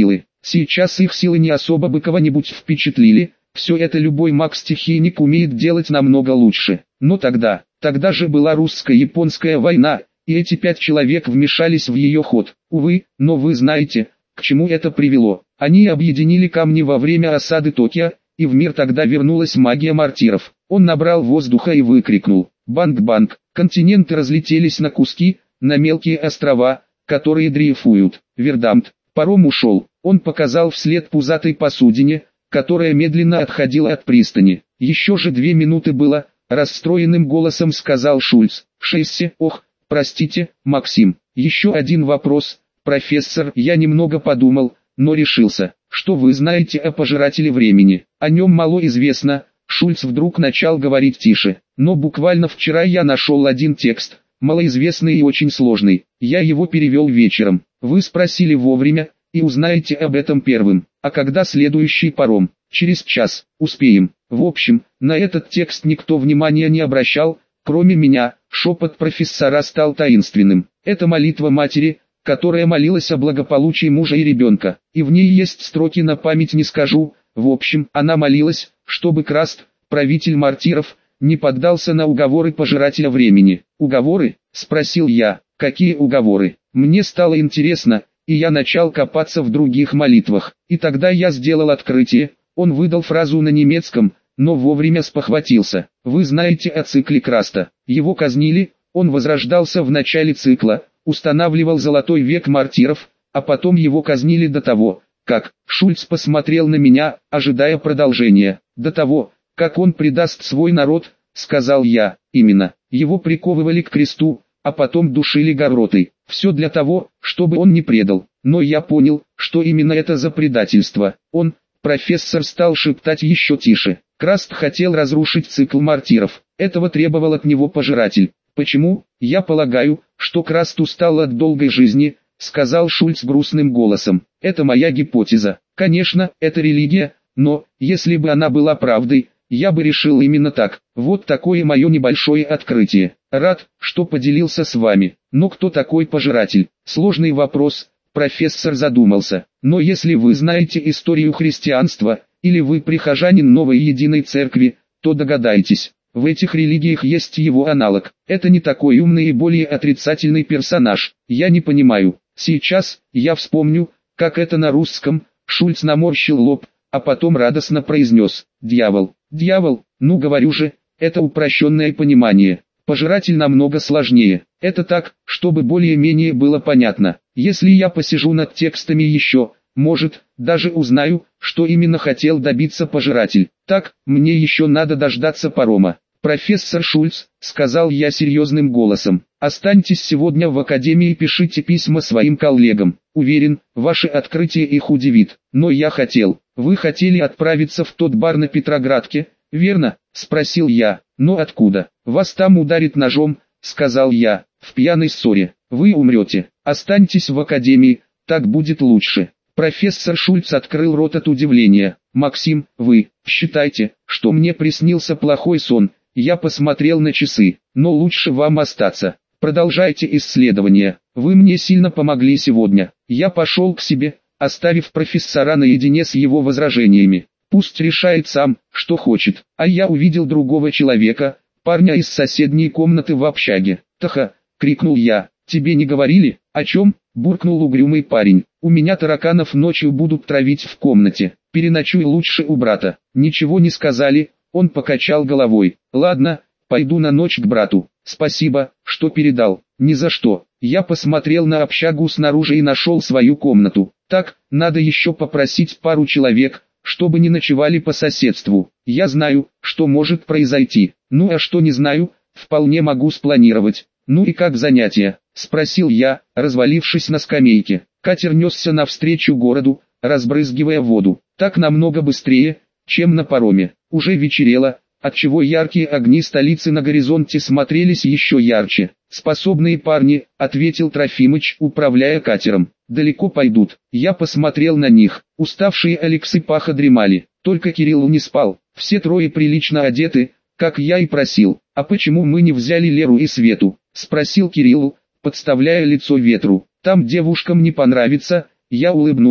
Сейчас их силы не особо бы кого-нибудь впечатлили, все это любой маг-стихийник умеет делать намного лучше. Но тогда же была русско-японская война, и эти 5 человек вмешались в ее ход. Увы, но вы знаете, к чему это привело. Они объединили камни во время осады Токио, и в мир тогда вернулась магия мортиров. Он набрал воздуха и выкрикнул: «Банг-банг!» Континенты разлетелись на куски, на мелкие острова, которые дрейфуют. Вердамт. Паром ушел. Он показал вслед пузатой посудине, которая медленно отходила от пристани. «Еще же 2 минуты было», — расстроенным голосом сказал Шульц. «Шессе, ох, простите, Максим. Еще один вопрос, профессор». Я немного подумал, но решился. «Что вы знаете о пожирателе времени?» «О нем мало известно». Шульц вдруг начал говорить тише. «Но буквально вчера я нашел один текст, малоизвестный и очень сложный. Я его перевел вечером. Вы спросили вовремя, и узнаете об этом первым. А когда следующий паром? Через час. Успеем». В общем, на этот текст никто внимания не обращал, кроме меня. Шепот профессора стал таинственным. Это молитва матери, которая молилась о благополучии мужа и ребенка. И в ней есть строки, на память не скажу. В общем, она молилась, чтобы Краст, правитель мортиров, не поддался на уговоры пожирателя времени. «Уговоры?» – спросил я. «Какие уговоры?» Мне стало интересно, и я начал копаться в других молитвах. И тогда я сделал открытие. Он выдал фразу на немецком, но вовремя спохватился. «Вы знаете о цикле Краста. Его казнили, он возрождался в начале цикла, устанавливал золотой век мортиров, а потом его казнили до того, как...» Шульц посмотрел на меня, ожидая продолжения. «До того, как он предаст свой народ», — сказал я. «Именно. Его приковывали к кресту, а потом душили гарротой. Все для того, чтобы он не предал. Но я понял, что именно это за предательство. Он...» Профессор стал шептать еще тише. «Краст хотел разрушить цикл мортиров. Этого требовал от него пожиратель. Почему? Я полагаю, что Краст устал от долгой жизни», — сказал Шульц грустным голосом. «Это моя гипотеза. Конечно, это религия, но, если бы она была правдой, я бы решил именно так. Вот такое мое небольшое открытие. Рад, что поделился с вами. Но кто такой пожиратель? Сложный вопрос». Профессор задумался. «Но если вы знаете историю христианства, или вы прихожанин новой единой церкви, то догадайтесь, в этих религиях есть его аналог. Это не такой умный и более отрицательный персонаж. Я не понимаю. Сейчас, я вспомню, как это на русском». Шульц наморщил лоб, а потом радостно произнес: «Дьявол». «Дьявол, ну говорю же, это упрощенное понимание. Пожиратель намного сложнее. Это так, чтобы более-менее было понятно. Если я посижу над текстами еще, может, даже узнаю, что именно хотел добиться пожиратель. Так, мне еще надо дождаться парома». «Профессор Шульц», — сказал я серьезным голосом, — «останьтесь сегодня в академии и пишите письма своим коллегам. Уверен, ваше открытие их удивит. Но я хотел...» «Вы хотели отправиться в тот бар на Петроградке, верно?» — спросил я. «Но откуда? Вас там ударит ножом», — сказал я, — «в пьяной ссоре. Вы умрете. Останьтесь в академии, так будет лучше». Профессор Шульц открыл рот от удивления. «Максим, вы считаете, что мне приснился плохой сон?» Я посмотрел на часы. «Но лучше вам остаться. Продолжайте исследования. Вы мне сильно помогли сегодня». Я пошел к себе, оставив профессора наедине с его возражениями. Пусть решает сам, что хочет. А я увидел другого человека, парня из соседней комнаты в общаге. «Таха!» — крикнул я. «Тебе не говорили?» «О чем?» — буркнул угрюмый парень. «У меня тараканов ночью будут травить в комнате. Переночуй лучше у брата». «Ничего не сказали», — он покачал головой. «Ладно, пойду на ночь к брату. Спасибо, что передал». «Ни за что». Я посмотрел на общагу снаружи и нашел свою комнату. «Так, надо еще попросить пару человек, чтобы не ночевали по соседству. Я знаю, что может произойти. Ну а что не знаю, вполне могу спланировать». «Ну и как занятия?» — спросил я, развалившись на скамейке. Катер несся навстречу городу, разбрызгивая воду. Так намного быстрее, чем на пароме. Уже вечерело, отчего яркие огни столицы на горизонте смотрелись еще ярче. «Способные парни», — ответил Трофимыч, управляя катером. «Далеко пойдут». Я посмотрел на них. Уставшие Алекс и Паха дремали. Только Кирилл не спал. Все трое прилично одеты, как я и просил. «А почему мы не взяли Леру и Свету?» — спросил Кирилл, подставляя лицо ветру. «Там девушкам не понравится». Я улыбнулся.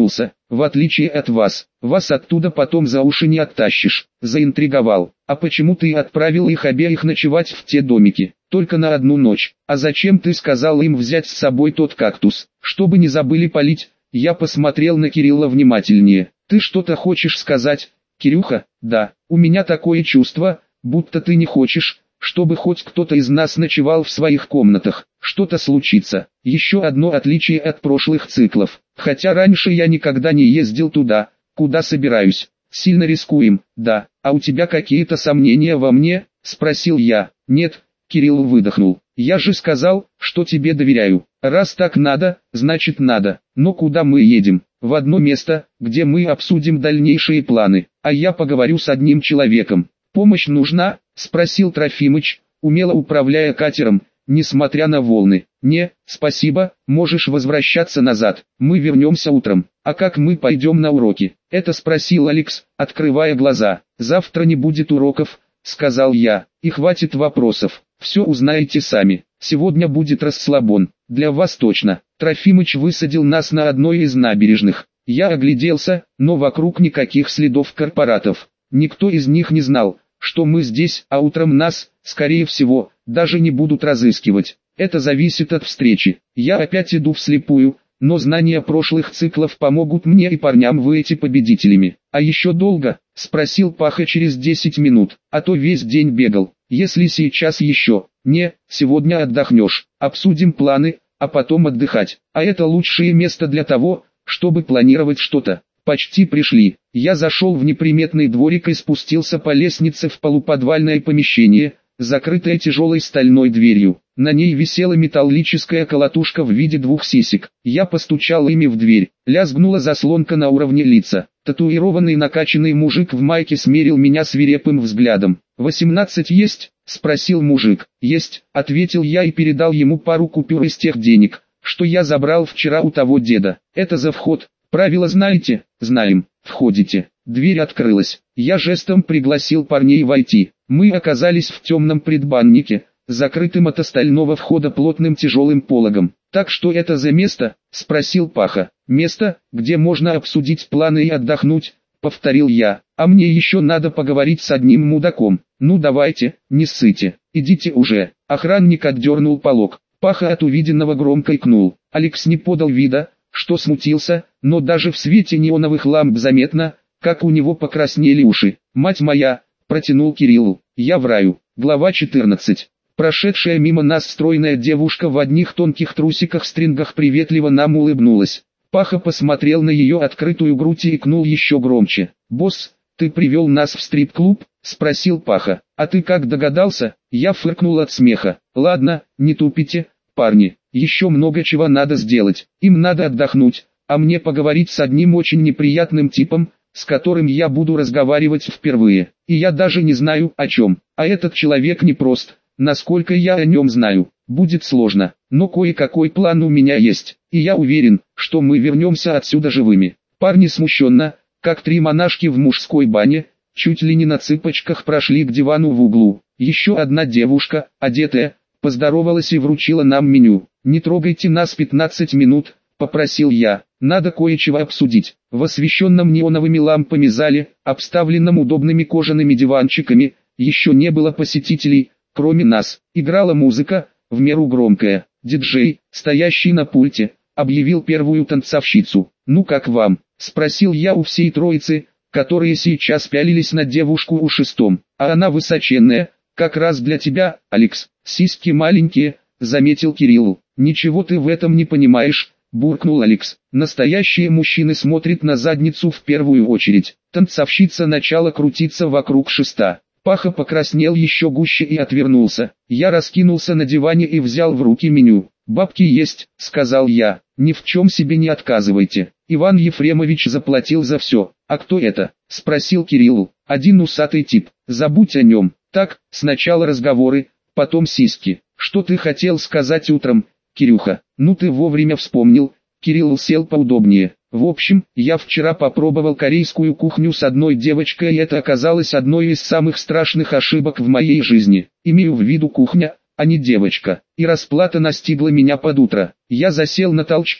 в отличие от вас. Вас оттуда потом за уши не оттащишь. Заинтриговал. А почему ты отправил их обеих ночевать в те домики? Только на одну ночь. А зачем ты сказал им взять с собой тот кактус? Чтобы не забыли полить. Я посмотрел на Кирилла внимательнее. Ты что-то хочешь сказать, Кирюха? Да. У меня такое чувство, будто ты не хочешь, чтобы хоть кто-то из нас ночевал в своих комнатах. Что-то случится. Еще одно отличие от прошлых циклов. Хотя раньше я никогда не ездил туда, куда собираюсь. Сильно рискуем, да. А у тебя какие-то сомнения во мне? Спросил я. Нет, Кирилл выдохнул. Я же сказал, что тебе доверяю. Раз так надо, значит надо. Но куда мы едем? В одно место, где мы обсудим дальнейшие планы. А я поговорю с одним человеком. Помощь нужна? Спросил Трофимыч, умело управляя катером, несмотря на волны. Не, спасибо, можешь возвращаться назад. Мы вернемся утром. А как мы пойдем на уроки? Это спросил Алекс, открывая глаза. Завтра не будет уроков, сказал я, и хватит вопросов. Все узнаете сами. Сегодня будет расслабон. Для вас точно. Трофимыч высадил нас на одной из набережных. Я огляделся, но вокруг никаких следов корпоратов. Никто из них не знал, что мы здесь, а утром нас, скорее всего, даже не будут разыскивать. Это зависит от встречи. Я опять иду вслепую, но знания прошлых циклов помогут мне и парням выйти победителями. А еще долго? Спросил Паха через 10 минут, а то весь день бегал. Если сейчас еще, не, сегодня отдохнешь, обсудим планы, а потом отдыхать. А это лучшее место для того, чтобы планировать что-то. Почти пришли. Я зашел в неприметный дворик и спустился по лестнице в полуподвальное помещение, закрытое тяжелой стальной дверью. На ней висела металлическая колотушка в виде двух сисек. Я постучал ими в дверь. Лязгнула заслонка на уровне лица. Татуированный накачанный мужик в майке смерил меня свирепым взглядом. 18 есть? Спросил мужик. Есть, ответил я и передал ему пару купюр из тех денег, что я забрал вчера у того деда. Это за вход. Правила знаете? Знаем. Входите. Дверь открылась. Я жестом пригласил парней войти. Мы оказались в темном предбаннике, закрытым от остального входа плотным тяжелым пологом. «Так что это за место?» – спросил Паха. «Место, где можно обсудить планы и отдохнуть», – повторил я. «А мне еще надо поговорить с одним мудаком. Ну давайте, не ссыте, идите уже». Охранник отдернул полог. Паха от увиденного громко икнул. Алекс не подал вида, что смутился, но даже в свете неоновых ламп заметно, как у него покраснели уши. «Мать моя!» – протянул Кириллу. «Я в раю». Глава 14. Прошедшая мимо нас стройная девушка в одних тонких трусиках-стрингах приветливо нам улыбнулась. Паха посмотрел на ее открытую грудь и икнул еще громче. «Босс, ты привел нас в стрип-клуб?» – спросил Паха. «А ты как догадался?» Я фыркнул от смеха. «Ладно, не тупите, парни, еще много чего надо сделать. Им надо отдохнуть, а мне поговорить с одним очень неприятным типом, с которым я буду разговаривать впервые. И я даже не знаю, о чем. А этот человек непрост, насколько я о нем знаю. Будет сложно, но кое-какой план у меня есть, и я уверен, что мы вернемся отсюда живыми». Парни смущенно, как три монашки в мужской бане, чуть ли не на цыпочках прошли к дивану в углу. Еще одна девушка, одетая, поздоровалась и вручила нам меню. «Не трогайте нас 15 минут», — попросил я. «Надо кое-чего обсудить». В освещенном неоновыми лампами зале, обставленном удобными кожаными диванчиками, еще не было посетителей, кроме нас. Играла музыка, в меру громкая. Диджей, стоящий на пульте, объявил первую танцовщицу. «Ну как вам?» — спросил я у всей троицы, которые сейчас пялились на девушку у шестом. «А она высоченная, как раз для тебя, Алекс. Сиськи маленькие», — заметил Кирилл. «Ничего ты в этом не понимаешь», — буркнул Алекс. «Настоящие мужчины смотрят на задницу в первую очередь». Танцовщица начала крутиться вокруг шеста. Паха покраснел еще гуще и отвернулся. Я раскинулся на диване и взял в руки меню. «Бабки есть», — сказал я. «Ни в чем себе не отказывайте. Иван Ефремович заплатил за все». «А кто это?» — спросил Кирилл. «Один усатый тип. Забудь о нем. Так, сначала разговоры, потом сиськи. Что ты хотел сказать утром, Кирюха?» «Ну ты вовремя вспомнил». Кирилл сел поудобнее. «В общем, я вчера попробовал корейскую кухню с одной девочкой, и это оказалось одной из самых страшных ошибок в моей жизни. Имею в виду кухня, а не девочка. И расплата настигла меня под утро. Я засел на толчке,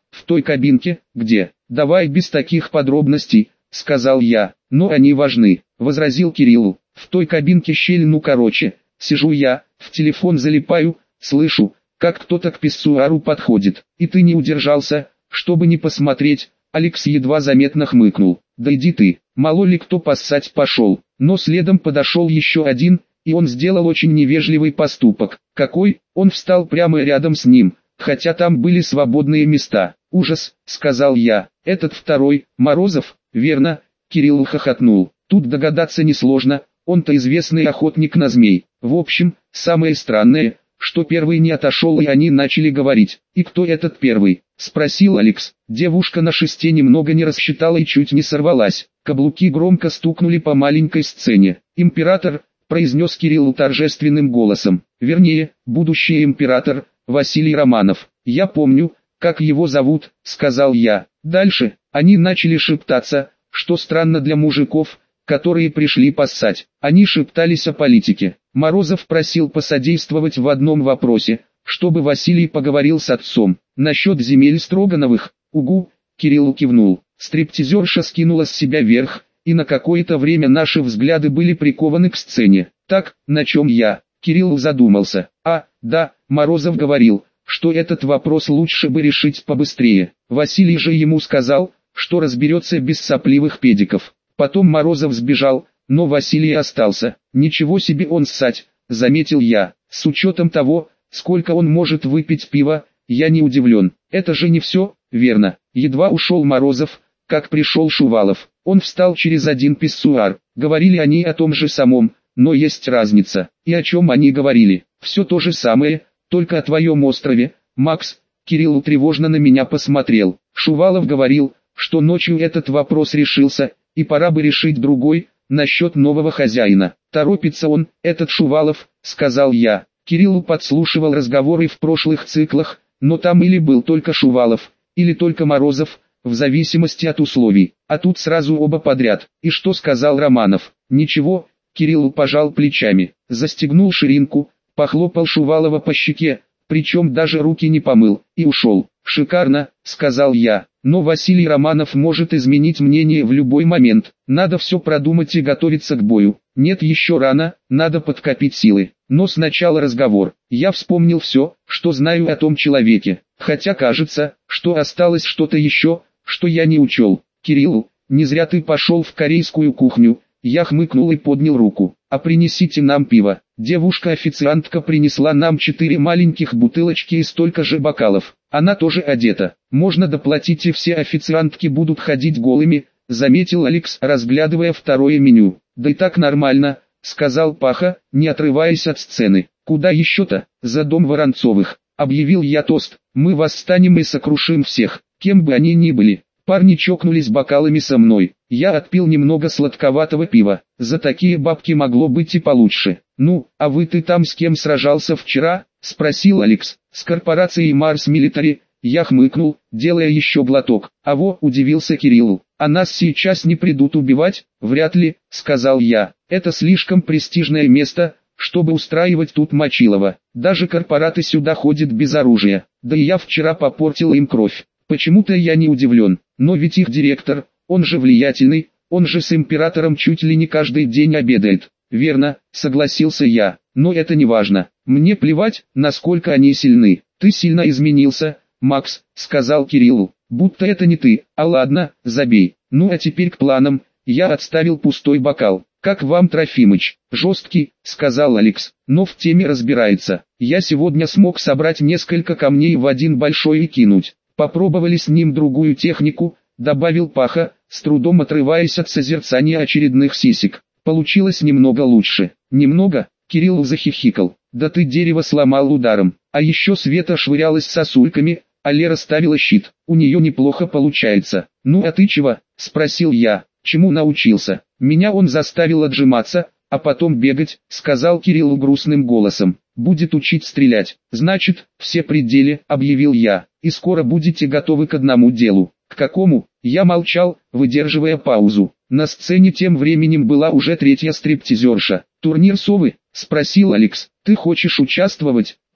в той кабинке, где... Давай без таких подробностей, сказал я. Но они важны, возразил Кирилл. В той кабинке щель, ну короче, сижу я, в телефон залипаю, слышу, как кто-то к писсуару подходит. И ты не удержался, чтобы не посмотреть. Алекс едва заметно хмыкнул. Да иди ты, мало ли кто поссать пошел. Но следом подошел еще один, и он сделал очень невежливый поступок. Какой? Он встал прямо рядом с ним, хотя там были свободные места. Ужас, сказал я. Этот второй, Морозов, верно? Кирилл хохотнул. Тут догадаться несложно, он-то известный охотник на змей. В общем, самое странное, что первый не отошел, и они начали говорить. «И кто этот первый?» — спросил Алекс. Девушка на шесте немного не рассчитала и чуть не сорвалась. Каблуки громко стукнули по маленькой сцене. «Император», — произнес Кирилл торжественным голосом. «Вернее, будущий император, Василий Романов. Я помню, как его зовут», — сказал я. Дальше, они начали шептаться, что странно для мужиков, которые пришли поссать. Они шептались о политике. Морозов просил посодействовать в одном вопросе, чтобы Василий поговорил с отцом. Насчет земель Строгановых, угу, Кирилл кивнул. Стриптизерша скинула с себя верх, и на какое-то время наши взгляды были прикованы к сцене. Так, на чем я? Кирилл задумался. Да, Морозов говорил, что этот вопрос лучше бы решить побыстрее. Василий же ему сказал, что разберется без сопливых педиков. Потом Морозов сбежал, но Василий остался. Ничего себе он ссать, заметил я. С учетом того, сколько он может выпить пива, я не удивлен. Это же не все, верно? Едва ушел Морозов, как пришел Шувалов. Он встал через один писсуар. Говорили они о том же самом, но есть разница. И о чем они говорили? Все то же самое, только о твоем острове, Макс. Кирилл тревожно на меня посмотрел. Шувалов говорил, что ночью этот вопрос решился, и пора бы решить другой, насчет нового хозяина. Торопится он, этот Шувалов, сказал я. Кирилл подслушивал разговоры в прошлых циклах, но там или был только Шувалов, или только Морозов, в зависимости от условий. А тут сразу оба подряд. И что сказал Романов? Ничего, Кирилл пожал плечами, застегнул ширинку, похлопал Шувалова по щеке, причем даже руки не помыл, и ушел. «Шикарно», — сказал я, — «но Василий Романов может изменить мнение в любой момент. Надо все продумать и готовиться к бою. Нет, еще рано, надо подкопить силы. Но сначала разговор. Я вспомнил все, что знаю о том человеке, хотя кажется, что осталось что-то еще, что я не учел. Кирилл, не зря ты пошел в корейскую кухню». Я хмыкнул и поднял руку. «А принесите нам пиво». Девушка-официантка принесла нам 4 маленьких бутылочки и столько же бокалов. Она тоже одета. Можно доплатить, и все официантки будут ходить голыми, заметил Алекс, разглядывая второе меню. «Да и так нормально», — сказал Паха, не отрываясь от сцены. «Куда еще-то? За дом Воронцовых», — объявил я тост. «Мы восстанем и сокрушим всех, кем бы они ни были». Парни чокнулись бокалами со мной. Я отпил немного сладковатого пива. За такие бабки могло быть и получше. «Ну, а ты там с кем сражался вчера?» — спросил Алекс. «С корпорацией Марс Милитари». Я хмыкнул, делая еще глоток. Удивился Кирилл. «А нас сейчас не придут убивать?» «Вряд ли», — сказал я. «Это слишком престижное место, чтобы устраивать тут мочилово. Даже корпораты сюда ходят без оружия. Да и я вчера попортил им кровь. Почему-то я не удивлен. Но ведь их директор, он же влиятельный, он же с императором чуть ли не каждый день обедает». «Верно», — согласился я, — «но это не важно. Мне плевать, насколько они сильны». «Ты сильно изменился, Макс», — сказал Кириллу, — «будто это не ты, а ладно, забей. Ну а теперь к планам». Я отставил пустой бокал. «Как вам Трофимыч?» «Жесткий», — сказал Алекс, — «но в теме разбирается. Я сегодня смог собрать несколько камней в один большой и кинуть. Попробовали с ним другую технику», — добавил Паха, с трудом отрываясь от созерцания очередных сисек. «Получилось немного лучше». «Немного?» — Кирилл захихикал. «Да ты дерево сломал ударом. А еще Света швырялась сосульками, а Лера ставила щит. У нее неплохо получается». «Ну а ты чего?» — спросил я. «Чему научился?» «Меня он заставил отжиматься, а потом бегать», — сказал Кирилл грустным голосом. «Будет учить стрелять». «Значит, все пределы», — объявил я. «И скоро будете готовы к одному делу». «К какому?» Я молчал, выдерживая паузу. На сцене тем временем была уже третья стриптизерша. «Турнир совы?» — спросил Алекс. «Ты хочешь участвовать?»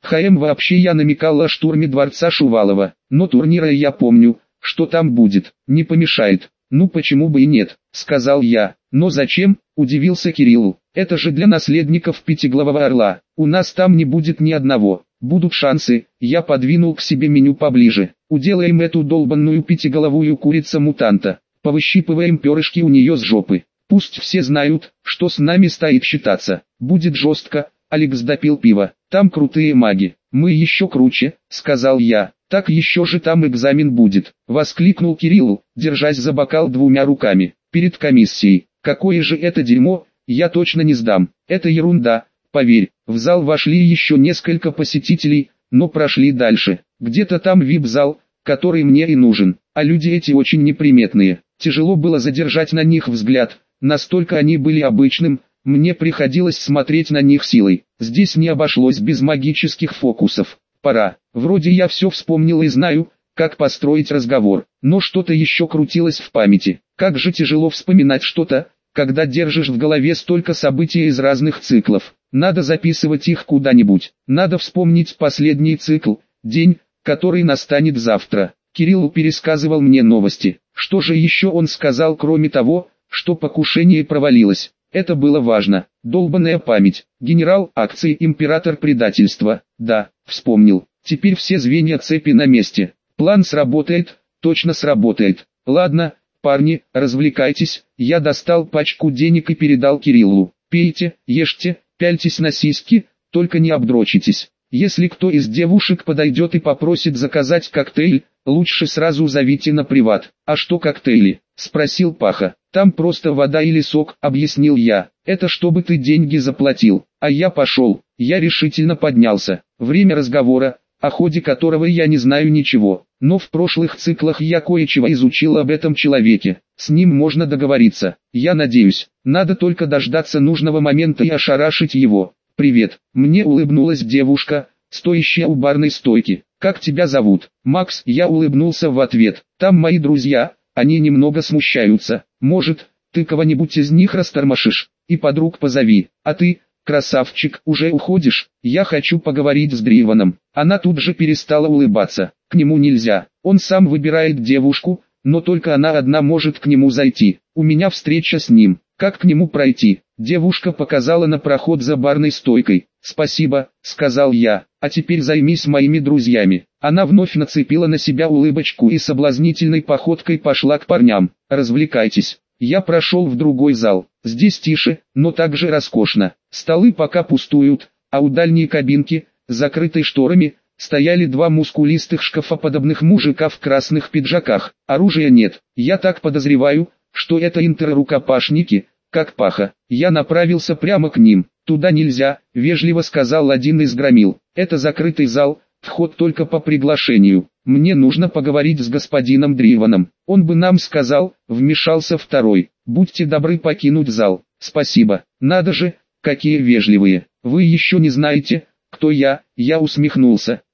Вообще я намекал о штурме дворца Шувалова, но турнира я помню, что там будет, не помешает. Ну почему бы и нет, сказал я. Но зачем, удивился Кирилл, это же для наследников Пятиглавого Орла, у нас там не будет ни одного. Будут шансы, я подвинул к себе меню поближе. Уделаем эту долбанную пятиголовую курица-мутанта. Повыщипываем перышки у нее с жопы. Пусть все знают, что с нами стоит считаться. Будет жестко. Алекс допил пиво. Там крутые маги. Мы еще круче, сказал я. Так еще же там экзамен будет. Воскликнул Кирилл, держась за бокал двумя руками. Перед комиссией. Какое же это дерьмо, я точно не сдам. Это ерунда. Поверь, в зал вошли еще несколько посетителей, но прошли дальше. Где-то там вип-зал, который мне и нужен. А люди эти очень неприметные. Тяжело было задержать на них взгляд. Настолько они были обычным, мне приходилось смотреть на них силой. Здесь не обошлось без магических фокусов. Пора. Вроде я все вспомнил и знаю, как построить разговор. Но что-то еще крутилось в памяти. Как же тяжело вспоминать что-то, когда держишь в голове столько событий из разных циклов. Надо записывать их куда-нибудь. Надо вспомнить последний цикл, день, который настанет завтра. Кирилл пересказывал мне новости. Что же еще он сказал, кроме того, что покушение провалилось? Это было важно. Долбаная память. Генерал, акции, император, предательство. Да, вспомнил. Теперь все звенья цепи на месте. План сработает, точно сработает. Ладно, парни, развлекайтесь. Я достал пачку денег и передал Кириллу. Пейте, ешьте, пяльтесь на сиськи, только не обдрочитесь. Если кто из девушек подойдет и попросит заказать коктейль, лучше сразу зовите на приват. А что коктейли? Спросил Паха. Там просто вода или сок, объяснил я. Это чтобы ты деньги заплатил. А я пошел. Я решительно поднялся. Время разговора, о ходе которого я не знаю ничего. Но в прошлых циклах я кое-чего изучил об этом человеке. С ним можно договориться. Я надеюсь. Надо только дождаться нужного момента и ошарашить его. «Привет», мне улыбнулась девушка, стоящая у барной стойки. «Как тебя зовут?» «Макс». Я улыбнулся в ответ. «Там мои друзья, они немного смущаются. Может, ты кого-нибудь из них растормошишь? И подруг позови. А ты, красавчик, уже уходишь? Я хочу поговорить с Дриваном». Она тут же перестала улыбаться. «К нему нельзя. Он сам выбирает девушку, но только она одна может к нему зайти. У меня встреча с ним. Как к нему пройти?» Девушка показала на проход за барной стойкой. «Спасибо», — сказал я, — «а теперь займись моими друзьями». Она вновь нацепила на себя улыбочку и соблазнительной походкой пошла к парням. «Развлекайтесь». Я прошел в другой зал. Здесь тише, но также роскошно. Столы пока пустуют, а у дальней кабинки, закрытой шторами, стояли два мускулистых шкафоподобных мужика в красных пиджаках. Оружия нет. Я так подозреваю, что это интеррукопашники, как Паха. Я направился прямо к ним. «Туда нельзя», — вежливо сказал один из громил. «Это закрытый зал, вход только по приглашению. Мне нужно поговорить с господином Дриваном. Он бы нам сказал», — вмешался второй. «Будьте добры покинуть зал». «Спасибо. Надо же, какие вежливые. Вы еще не знаете, кто я?» Я усмехнулся.